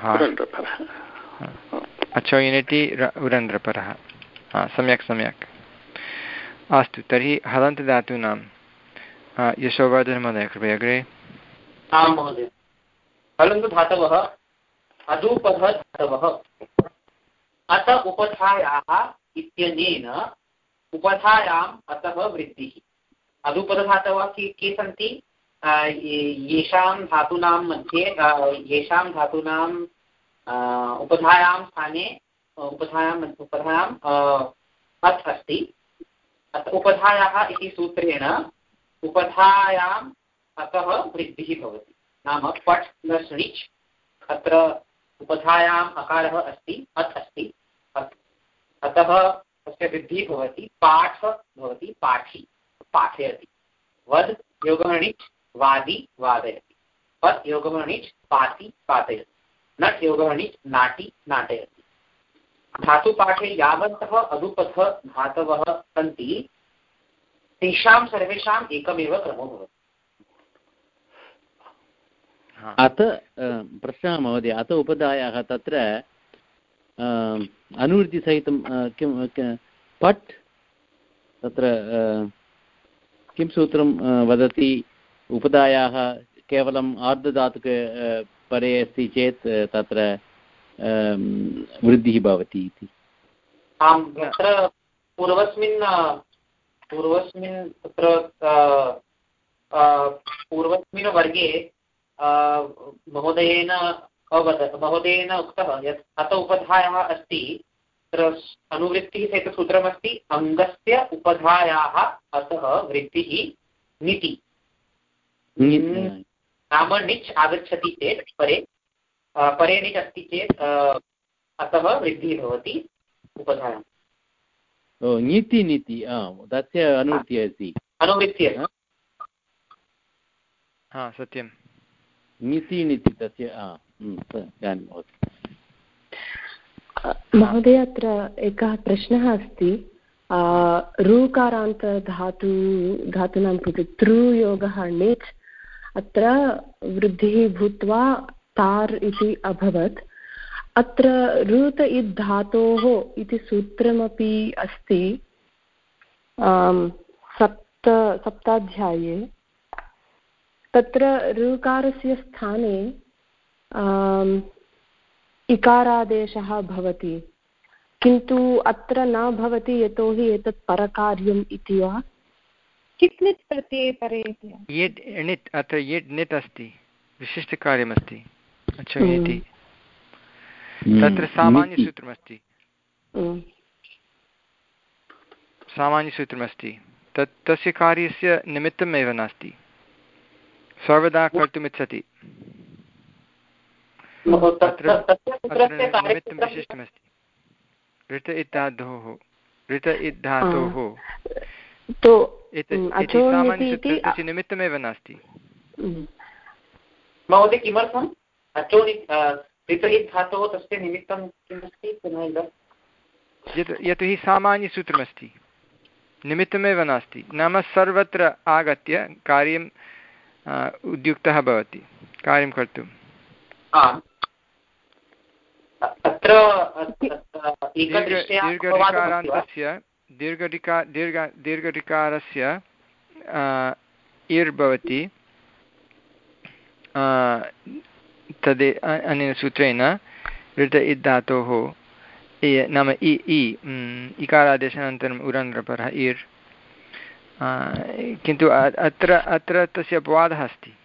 अचोयिनिति उरन्ध्रपरः। हा सम्यक् सम्यक्। अस्तु तर्हि हलन्तधातूनां यशोवर्धनमहोदय कृपया अग्रे। आं महोदय। हलन्तधातवः अदुपधधातवः अत उपधायाः इत्यनेन उपधायाम् अतः वृद्धिः। अदुपधधातवः के सन्ति? येषां धातूनां मध्ये येषां धातूनां उपधायां स्थाने उपधायाम् उपधायाम् अत् अस्ति। उपधायाः इति सूत्रेण उपधायाम् अतः वृद्धिः भवति। नाम पट् प्लस् णिच् अत्र उपधायाम् अकारः अस्ति अत् अस्ति अतः तस्य वृद्धिः भवति पाठ भवति पाठी पाठयति वद् योगः णिच् वादी वादयति, पत् योगः णिच् पाति पातयति, नट् योगः णिच् नाटि नाटयति। धातुपाठे यावन्तः अदुपथ धातवः सन्ति तेषां सर्वेषाम् एकमेव क्रमो भवति। अत प्रश्नः महोदय, अत उपधायाः तत्र अनुवृत्तिसहितं किं पट् तत्र किं सूत्रं वदति? उपधायाः केवलम् आर्धधातुक परे अस्ति चेत् तत्र वृद्धिः भवति इति। आम्, तत्र पूर्वस्मिन् पूर्वस्मिन् तत्र पूर्वस्मिन् वर्गे महोदयेन अवदत् महोदयेन उक्तः यत् अत उपधायाः अस्ति, तत्र अनुवृत्तिः सहितसूत्रमस्ति अङ्गस्य उपधायाः अतः वृद्धिः नीति। नाम णिच् आगच्छति चेत् परे परे णिच् अस्ति चेत् अतः वृद्धिः भवति उपधायाम्। ओ नीति नीति तस्य अनुवृत्तिः अस्ति, अनुवृत्तिः हा सत्यं नीति नीति तस्य महोदय। अत्र एकः प्रश्नः अस्ति, ऋकारान्त धातु धातूनां कृते तृयोगः णिच् अत्र वृद्धिः भूत्वा तार् इति अभवत्। अत्र ऋत इद् धातोः इति सूत्रमपि अस्ति सप्त सप्ताध्याये। तत्र ऋकारस्य स्थाने इकारादेशः भवति, किन्तु अत्र न भवति यतोहि एतत् परकार्यम् इति वा? कित् नित् प्रत्यये परे यद् णित्, अत्र यद् नित् अस्ति विशिष्टकार्यमस्ति। अच्छा इति तत्र सामान्यसूत्रमस्ति, सामान्यसूत्रमस्ति तत् तस्य कार्यस्य निमित्तमेव नास्ति, सर्वदा कर्तुमिच्छति। निमित्तं विशिष्टमस्ति। ऋत इद्धातोः ऋत इद्धातोः सामान्यसूत्रस्य निमित्तमेव नास्ति। महोदय किमर्थम् अचोनि ऋत इद्धातोः तस्य निमित्तं किमस्ति? यतो हि सामान्यसूत्रमस्ति, निमित्तमेव नास्ति। नाम सर्वत्र आगत्य कार्यं उद्युक्तः भवति कार्यं कर्तुम्। दीर्घऋकारान्तस्य दीर्घऋका दीर्घ दीर्घऋकारस्य इर् भवति तद् अनेन सूत्रेण ऋत इद्धातोः नाम इ इ इकारादेशानन्तरम् उरन्रपरः इर्, किन्तु अत्र अत्र तस्य अपवादः अस्ति।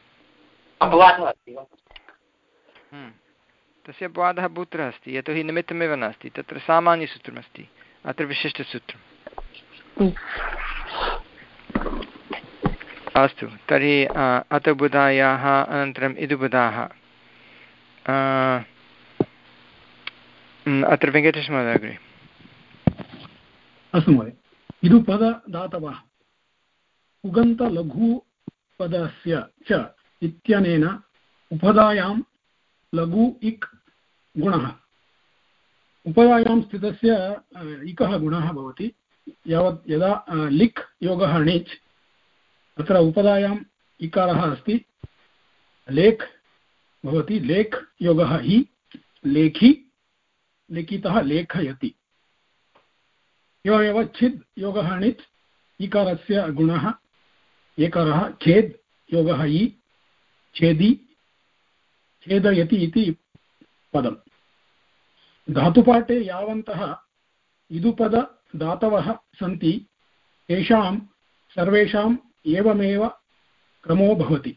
तस्य अपवादः पुत्रः अस्ति, यतोहि निमित्तमेव नास्ति, तत्र सामान्यसूत्रमस्ति, अत्र विशिष्टसूत्रम्। अस्तु, तर्हि अत बुधायाः अनन्तरम् इदुबुधाः। अत्र वेङ्कटेशमहोदय अग्रे। अस्तु महोदय, इदुपदधातवः उगन्तलघुपदस्य च इत्यनेन उपधायां लघु इक् गुणः, उपधायां स्थितस्य इकः गुणः भवति यावत् यदा लिक् योगः णिच्, तत्र उपधायाम् इकारः अस्ति, लेख् भवति, लेख् योगः हि, लेखि लिखितः लेखयति। एवमेव छिद् योगः णिच् इकारस्य गुणः एकारः, छेद् योगः इ, छेदि छेदयति इति पदम्। धातुपाठे यावन्तः इदुपदधातवः सन्ति तेषां सर्वेषाम् एवमेव क्रमो भवति।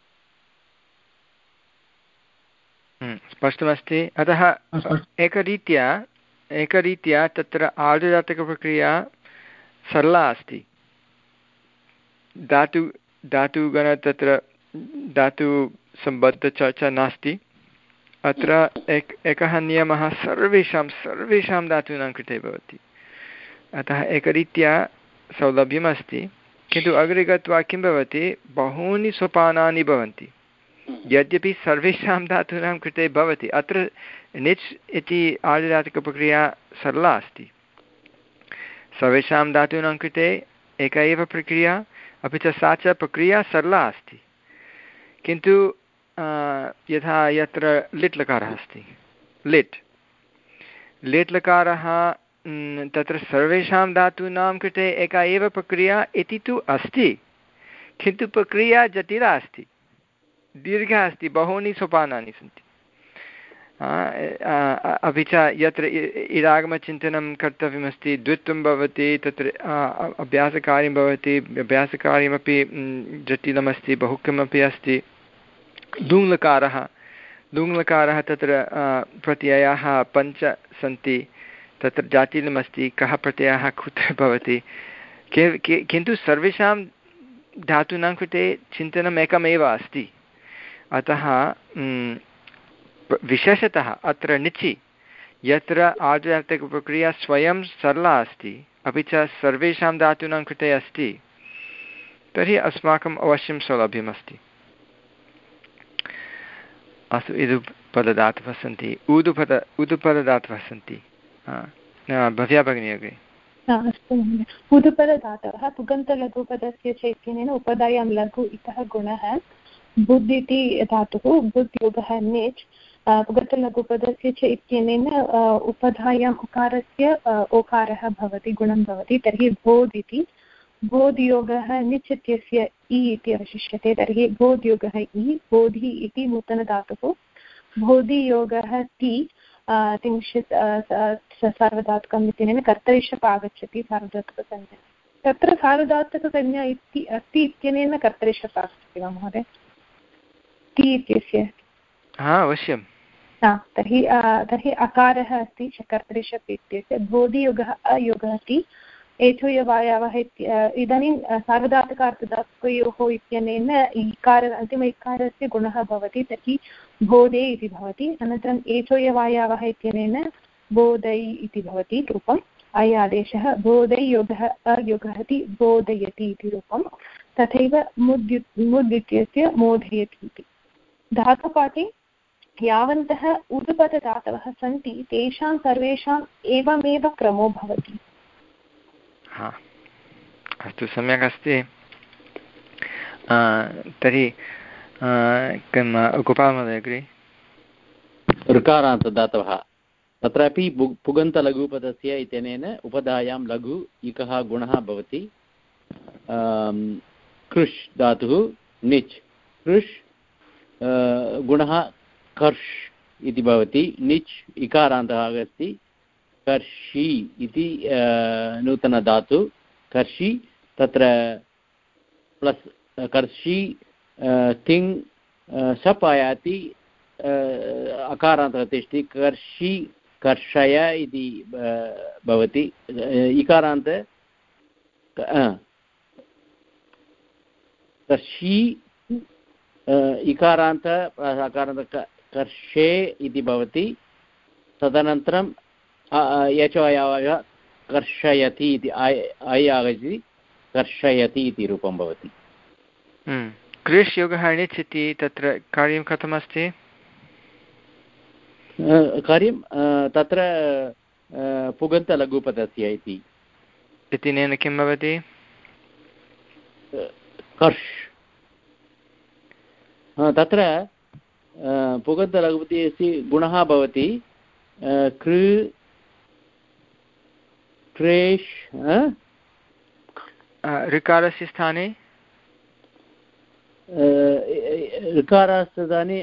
स्पष्टमस्ति। अतः एकरीत्या एकरीत्या तत्र आर्धधातुकप्रक्रिया सरला अस्ति। धातु धातुगण तत्र धातुसम्बद्धचर्चा नास्ति। अत्र एक एकः नियमः सर्वेषां सर्वेषां धातूनां कृते भवति। अतः एकरीत्या सौलभ्यमस्ति, किन्तु अग्रे गत्वा किं भवति बहूनि सोपानानि भवन्ति यद्यपि सर्वेषां धातूनां कृते भवति अत्र निच् इति आर्धधातुकप्रक्रिया सरला अस्ति सर्वेषां धातूनां कृते एका एव प्रक्रिया अपि च सा च प्रक्रिया सरला अस्ति किन्तु यथा यत्र लिट् लकारः अस्ति लिट् लिट् लकारः तत्र सर्वेषां धातूनां कृते एका एव प्रक्रिया इति तु अस्ति किन्तु प्रक्रिया जटिला अस्ति दीर्घा अस्ति बहूनि सोपानानि सन्ति अपि च यत्र इडागमचिन्तनं कर्तव्यमस्ति द्वित्वं भवति तत्र अभ्यासकार्यं भवति अभ्यासकार्यमपि जटिलमस्ति बहु किमपि अस्ति लुङ्लकारः लुङ्लकारः तत्र प्रत्ययाः पञ्च सन्ति तत्र जटिलमस्ति कः प्रत्ययः कुत्र भवति किन्तु सर्वेषां धातूनां कृते चिन्तनम् एकमेव अस्ति अतः विशेषतः अत्र निचि यत्र आर्धधातुकप्रक्रिया स्वयं सरला अस्ति अपि च सर्वेषां धातूनां कृते अस्ति तर्हि अस्माकम् अवश्यं सौलभ्यमस्ति अस्तु इदुपदधातवः सन्ति ऊदुपद ऊदुपदधातवः सन्ति भव्या भगिनी अग्रे अस्तु महोदय ऊदुपदधातवः पुगन्तलघुपदस्य चैतन्येन उपधायां लघु इतः गुणः बुद् इति धातुः बुद् योगः निच् पुगन्तलघुपदस्य च इत्यनेन उपधायाम् उकारस्य ओकारः भवति गुणं भवति तर्हि बोध् इति बोध्योगः निच् इत्यस्य इ इति अवशिष्यते तर्हि बोध्योगः इ बोधि इति नूतनधातुः बोधियोगः ति तिंशित् सार्वधातुकम् इत्यनेन कर्तरिषप् आगच्छति सार्वधातुकसंज्ञा तत्र सार्वधातुकसंज्ञा इति अस्ति इत्यनेन कर्तरिषप् आगच्छति वा महोदय ति इत्यस्य हा अवश्यं तर्हि तर्हि अकारः अस्ति कर्तरिषप् इत्यस्य बोधियोगः अयोगः ति एथोयवायावः इदानीं सार्वधातुकार्थधातुकयोः इत्यनेन इकार अन्तिम इकारस्य गुणः भवति तर्हि बोधे इति भवति अनन्तरम् एथोयवायावः इत्यनेन बोधै इति भवति रूपम् अय आदेशः बोधै योगः अयोगः ति बोधयति इति रूपं तथैव मुद् मुद् इत्यस्य मोदयति इति धातुपाठे यावन्तः उदुपदधातवः सन्ति तेषां सर्वेषाम् एवमेव क्रमो भवति हा अस्तु सम्यक् अस्ति तर्हि किं गोपालमहोदय अग्रे ऋकारान्तदातवः तत्रापि पुगन्तलघुपदस्य इत्यनेन उपधायां लघु इकः गुणः भवति कृष् धातुः निच् कृष् गुणः कर्ष् इति भवति निच् इकारान्तः अस्ति कर्षि इति नूतनधातु कर्षि तत्र प्लस् कर्षि तिङ् शप् आयाति अकारान्तः तिष्ठति कर्षि कर्षय इति भवति इकारान्त कर्षि इकारान्त अकारान्त कर्षे इति भवति तदनन्तरं यचोयावः कर्षयति इति ऐ आगच्छति कर्षयति इति रूपं भवति कृष् योगः णिच् इति तत्र कार्यं कथमस्ति कार्यं तत्र पुगन्तलघुपदस्य इति इत्यनेन किं भवति कर्ष् तत्र पुगन्तलघुपदस्य गुणः भवति कृ क्रेश् ऋकारस्य स्थाने ऋकारस्य स्थाने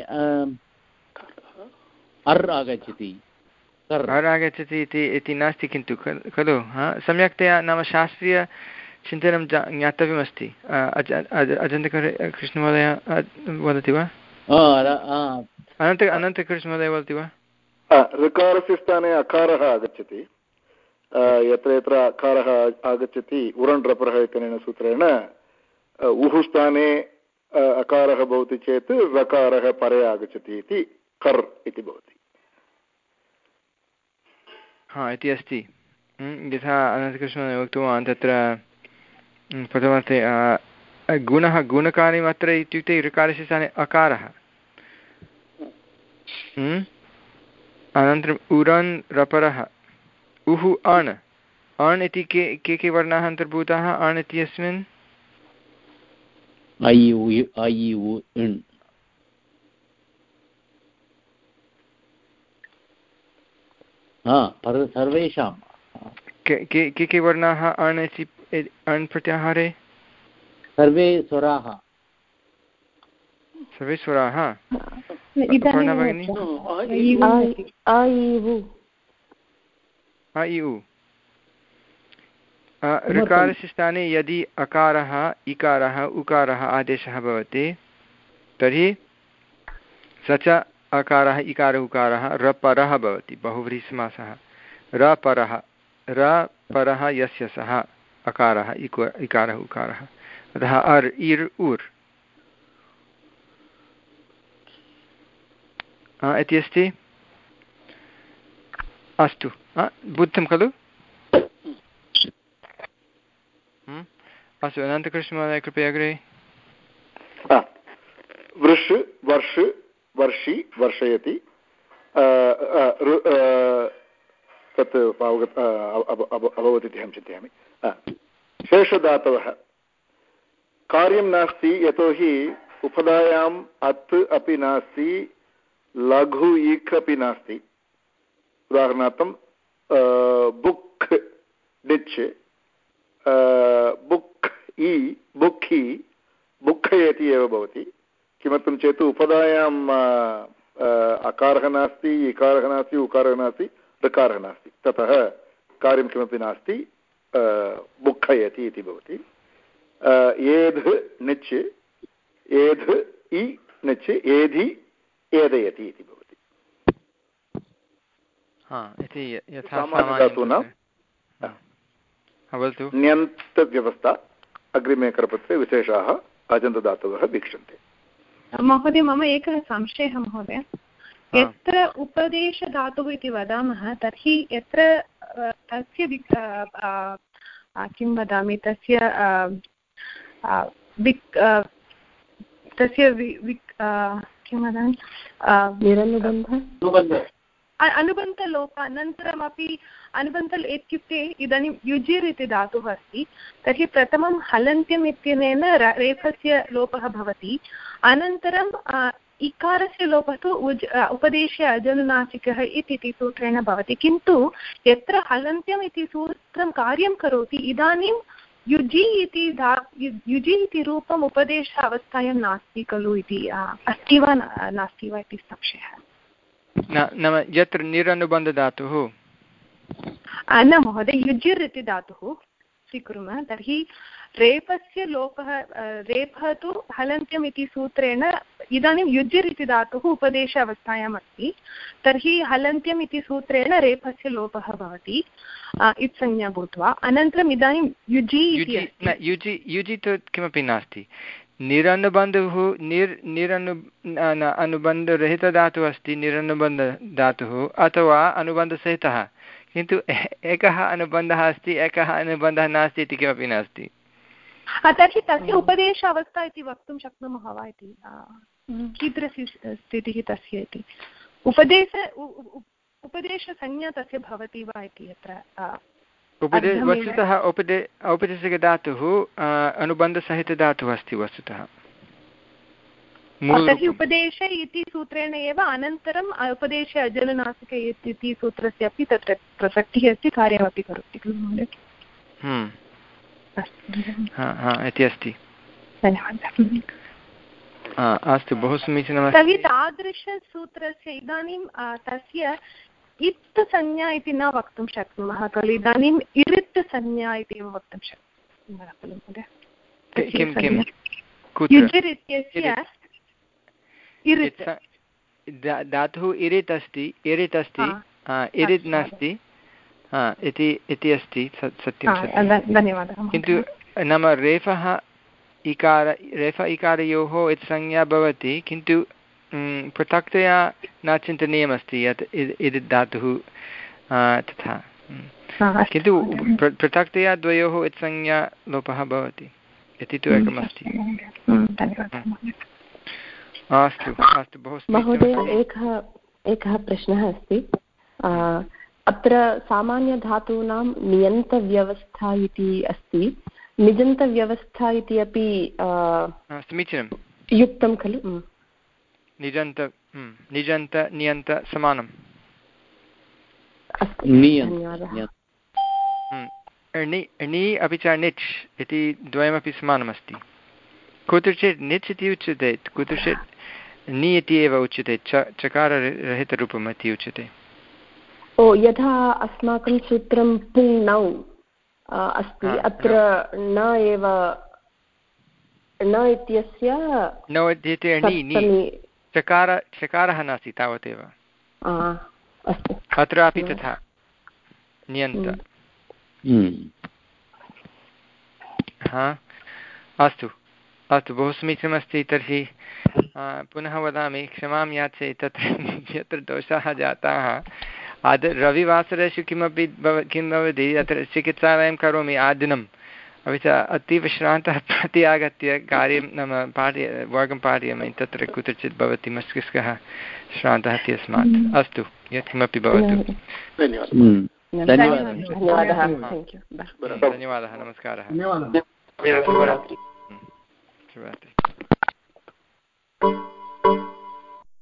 अर् आगच्छति अर् आगच्छति इति नास्ति किन्तु खलु सम्यक्तया नाम शास्त्रीयचिन्तनं ज्ञातव्यमस्ति अजन्तकृष्णमहोदय वदति वा अनन्त अनन्तकृष्णमहोदय वदति वा ऋकारस्य स्थाने अकारः आगच्छति यत्र यत्र अकारः आगच्छति उरण् रपरः इत्यनेन सूत्रेण उः स्थाने अकारः भवति चेत् रकारः परे आगच्छति इति कर् इति भवति हा इति अस्ति यथा अनन्तकृष्णमहोदय उक्तवान् तत्र प्रथमार्थे गुणः गुणकार्यम् अत्र इत्युक्ते ऋकारस्य स्थाने अकारः। अनन्तरम् उरन् रपरः उः अण् अण् इति के के के वर्णाः अन्तर्भूताः अण् इत्यस्मिन्? सर्वेषां के के के वर्णाः अण् इति अण् प्रत्याहारे? सर्वे स्वराः सर्वे स्वराः। ऋकारस्य स्थाने यदि अकारः इकारः उकारः आदेशः भवति तर्हि स च अकारः इकारः उकारः रपरः भवति बहुव्रीहिसमासः। रपरः रपरः यस्य सः अकारः इकारः उकारः अतः अर् इर् उर् इति अस्ति। अस्तु बुद्धं खलु? अस्तु अनन्तकृष्णमहोदय कृपया अग्रे। वृष् वर्ष वर्षि वर्षयति तत् अभवत् इति अहं चिन्तयामि। शेषधातवः कार्यं नास्ति यतोहि उपधायाम् अत् अपि नास्ति लघु इक् अपि नास्ति। उदाहरणार्थं बुक् डिच् बुक् इ बुक्खि बुक्खयति एव भवति। किमर्थं चेत् उपधायां अकारः नास्ति इकारः नास्ति उकारः नास्ति ऋकारः नास्ति ततः कार्यं किमपि नास्ति बुक्खयति इति भवति। एध् निच् एध् इ निच् एधि एदयति इति भवति। ण्यन्तव्यवस्था अग्रिमे करपत्रे विशेषाः अजन्तदातवः वीक्षन्ते। महोदय मम एकः संशयः महोदय, यत्र उपदेशधातुः इति वदामः तर्हि यत्र तस्य किं वदामि तस्य तस्य किं वदामि निरनुबन्धः अनुबन्धलोप अनन्तरमपि अनुबन्धः इत्युक्ते इदानीं युजिर् इति धातुः अस्ति तर्हि प्रथमं हलन्त्यम् इत्यनेन रेफस्य लोपः भवति। अनन्तरं इकारस्य लोपः तु उज् उपदेशे अजनुनासिकः इति सूत्रेण भवति। किन्तु यत्र हलन्त्यम् इति सूत्रं कार्यं करोति इदानीं युजि इति धा युजि इति रूपम् उपदेश अवस्थायां नास्ति खलु इति अस्ति वा नास्ति वा इति संशयः। नाम यत्र निरनुबन्धधातुः न महोदय युजिर् इति धातुः स्वीकुर्मः तर्हि रेफस्य लोपः रेफः तु हलन्त्यम् इति सूत्रेण इदानीं युजिर् इति धातुः उपदेश अवस्थायाम् अस्ति तर्हि हलन्त्यम् इति सूत्रेण रेफस्य लोपः भवति इत्संज्ञा भूत्वा। अनन्तरम् इदानीं युजि इति युजि युजि तु किमपि नास्ति। निरनुबन्धुः निर् निरनु अनुबन्धरहितधातुः अस्ति निरनुबन्धधातुः अथवा अनुबन्धसहितः, किन्तु एकः अनुबन्धः अस्ति एकः अनुबन्धः नास्ति इति किमपि नास्ति। तर्हि तस्य उपदेश अवस्था इति वक्तुं शक्नुमः वा इति कीदृशी स्थितिः तस्य इति उपदेश उपदेशसंज्ञा तस्य भवति वा इति यत्र उपदे वस्तुतः उपदे औपदेशिकधातुः अनुबन्धसहितधातुः अस्ति वस्तुतः। तर्हि उपदेशे इति सूत्रेण एव अनन्तरम् उपदेशे अजनुनासिक इति सूत्रस्य अपि तत्र प्रसक्तिः अस्ति कार्यमपि करोति खलु महोदय। इति अस्ति। धन्यवादः। अस्तु बहु समीचीनमस्ति। तर्हि तादृशसूत्रस्य इदानीं तस्य इत् संज्ञा इति न वक्तुं शक्नुमः खलु इदानीम् इरित् संज्ञा इति एव वक्तुं शक्नुमः खलु महोदय। युजिर् इत्यस्य इरित् धातुः इरित् अस्ति इरित् अस्ति इरित् नास्ति इति इति अस्ति सत्यं। धन्यवादः। किन्तु नाम रेफः इकार रेफ इकारयोः इति संज्ञा भवति किन्तु पृथक्तया न चिन्तनीयमस्ति यत् इद् धातुः तथा किन्तु पृथक्तया द्वयोः इत्संज्ञा लोपः भवति इति तु एकमस्ति। अस्तु अस्तु बहु महोदय एकः एकः प्रश्नः अस्ति। अत्र सामान्यधातूनां नियन्तव्यवस्था इति अस्ति, निजन्तव्यवस्था इति अपि समीचीनं युक्तं खलु? निजन्त निजन्त नियन्त समानम्। णि अपि च निच् इति द्वयमपि समानमस्ति। कुत्रचित् निच् इति उच्यते, कुत्रचित् नि इति एव उच्यते, च चकाररहितरूपम् इति उच्यते। ओ यथा अस्माकं सूत्रं पुङ्नौ अस्ति, अत्र न एव न इत्यस्य न इत्येते चकार चकारः नास्ति तावदेव। अस्तु अत्रापि तथा नियन्त। हा अस्तु अस्तु बहु समीचीनमस्ति। तर्हि पुनः वदामि, क्षमां याचे तत्र यत्र दोषाः जाताः। आद रविवासरेषु किमपि भव किं भवति, अत्र चिकित्सालयं करोमि आदिनम्, अपि च अतीवश्रान्तः प्रति आगत्य कार्यं नाम पाठय वर्गं पाठयामि, तत्र कुत्रचित् भवति मस्तिष्कः श्रान्तः इत्यस्मात्। अस्तु यत्किमपि भवतु। धन्यवादः। धन्यवादः, नमस्कारः।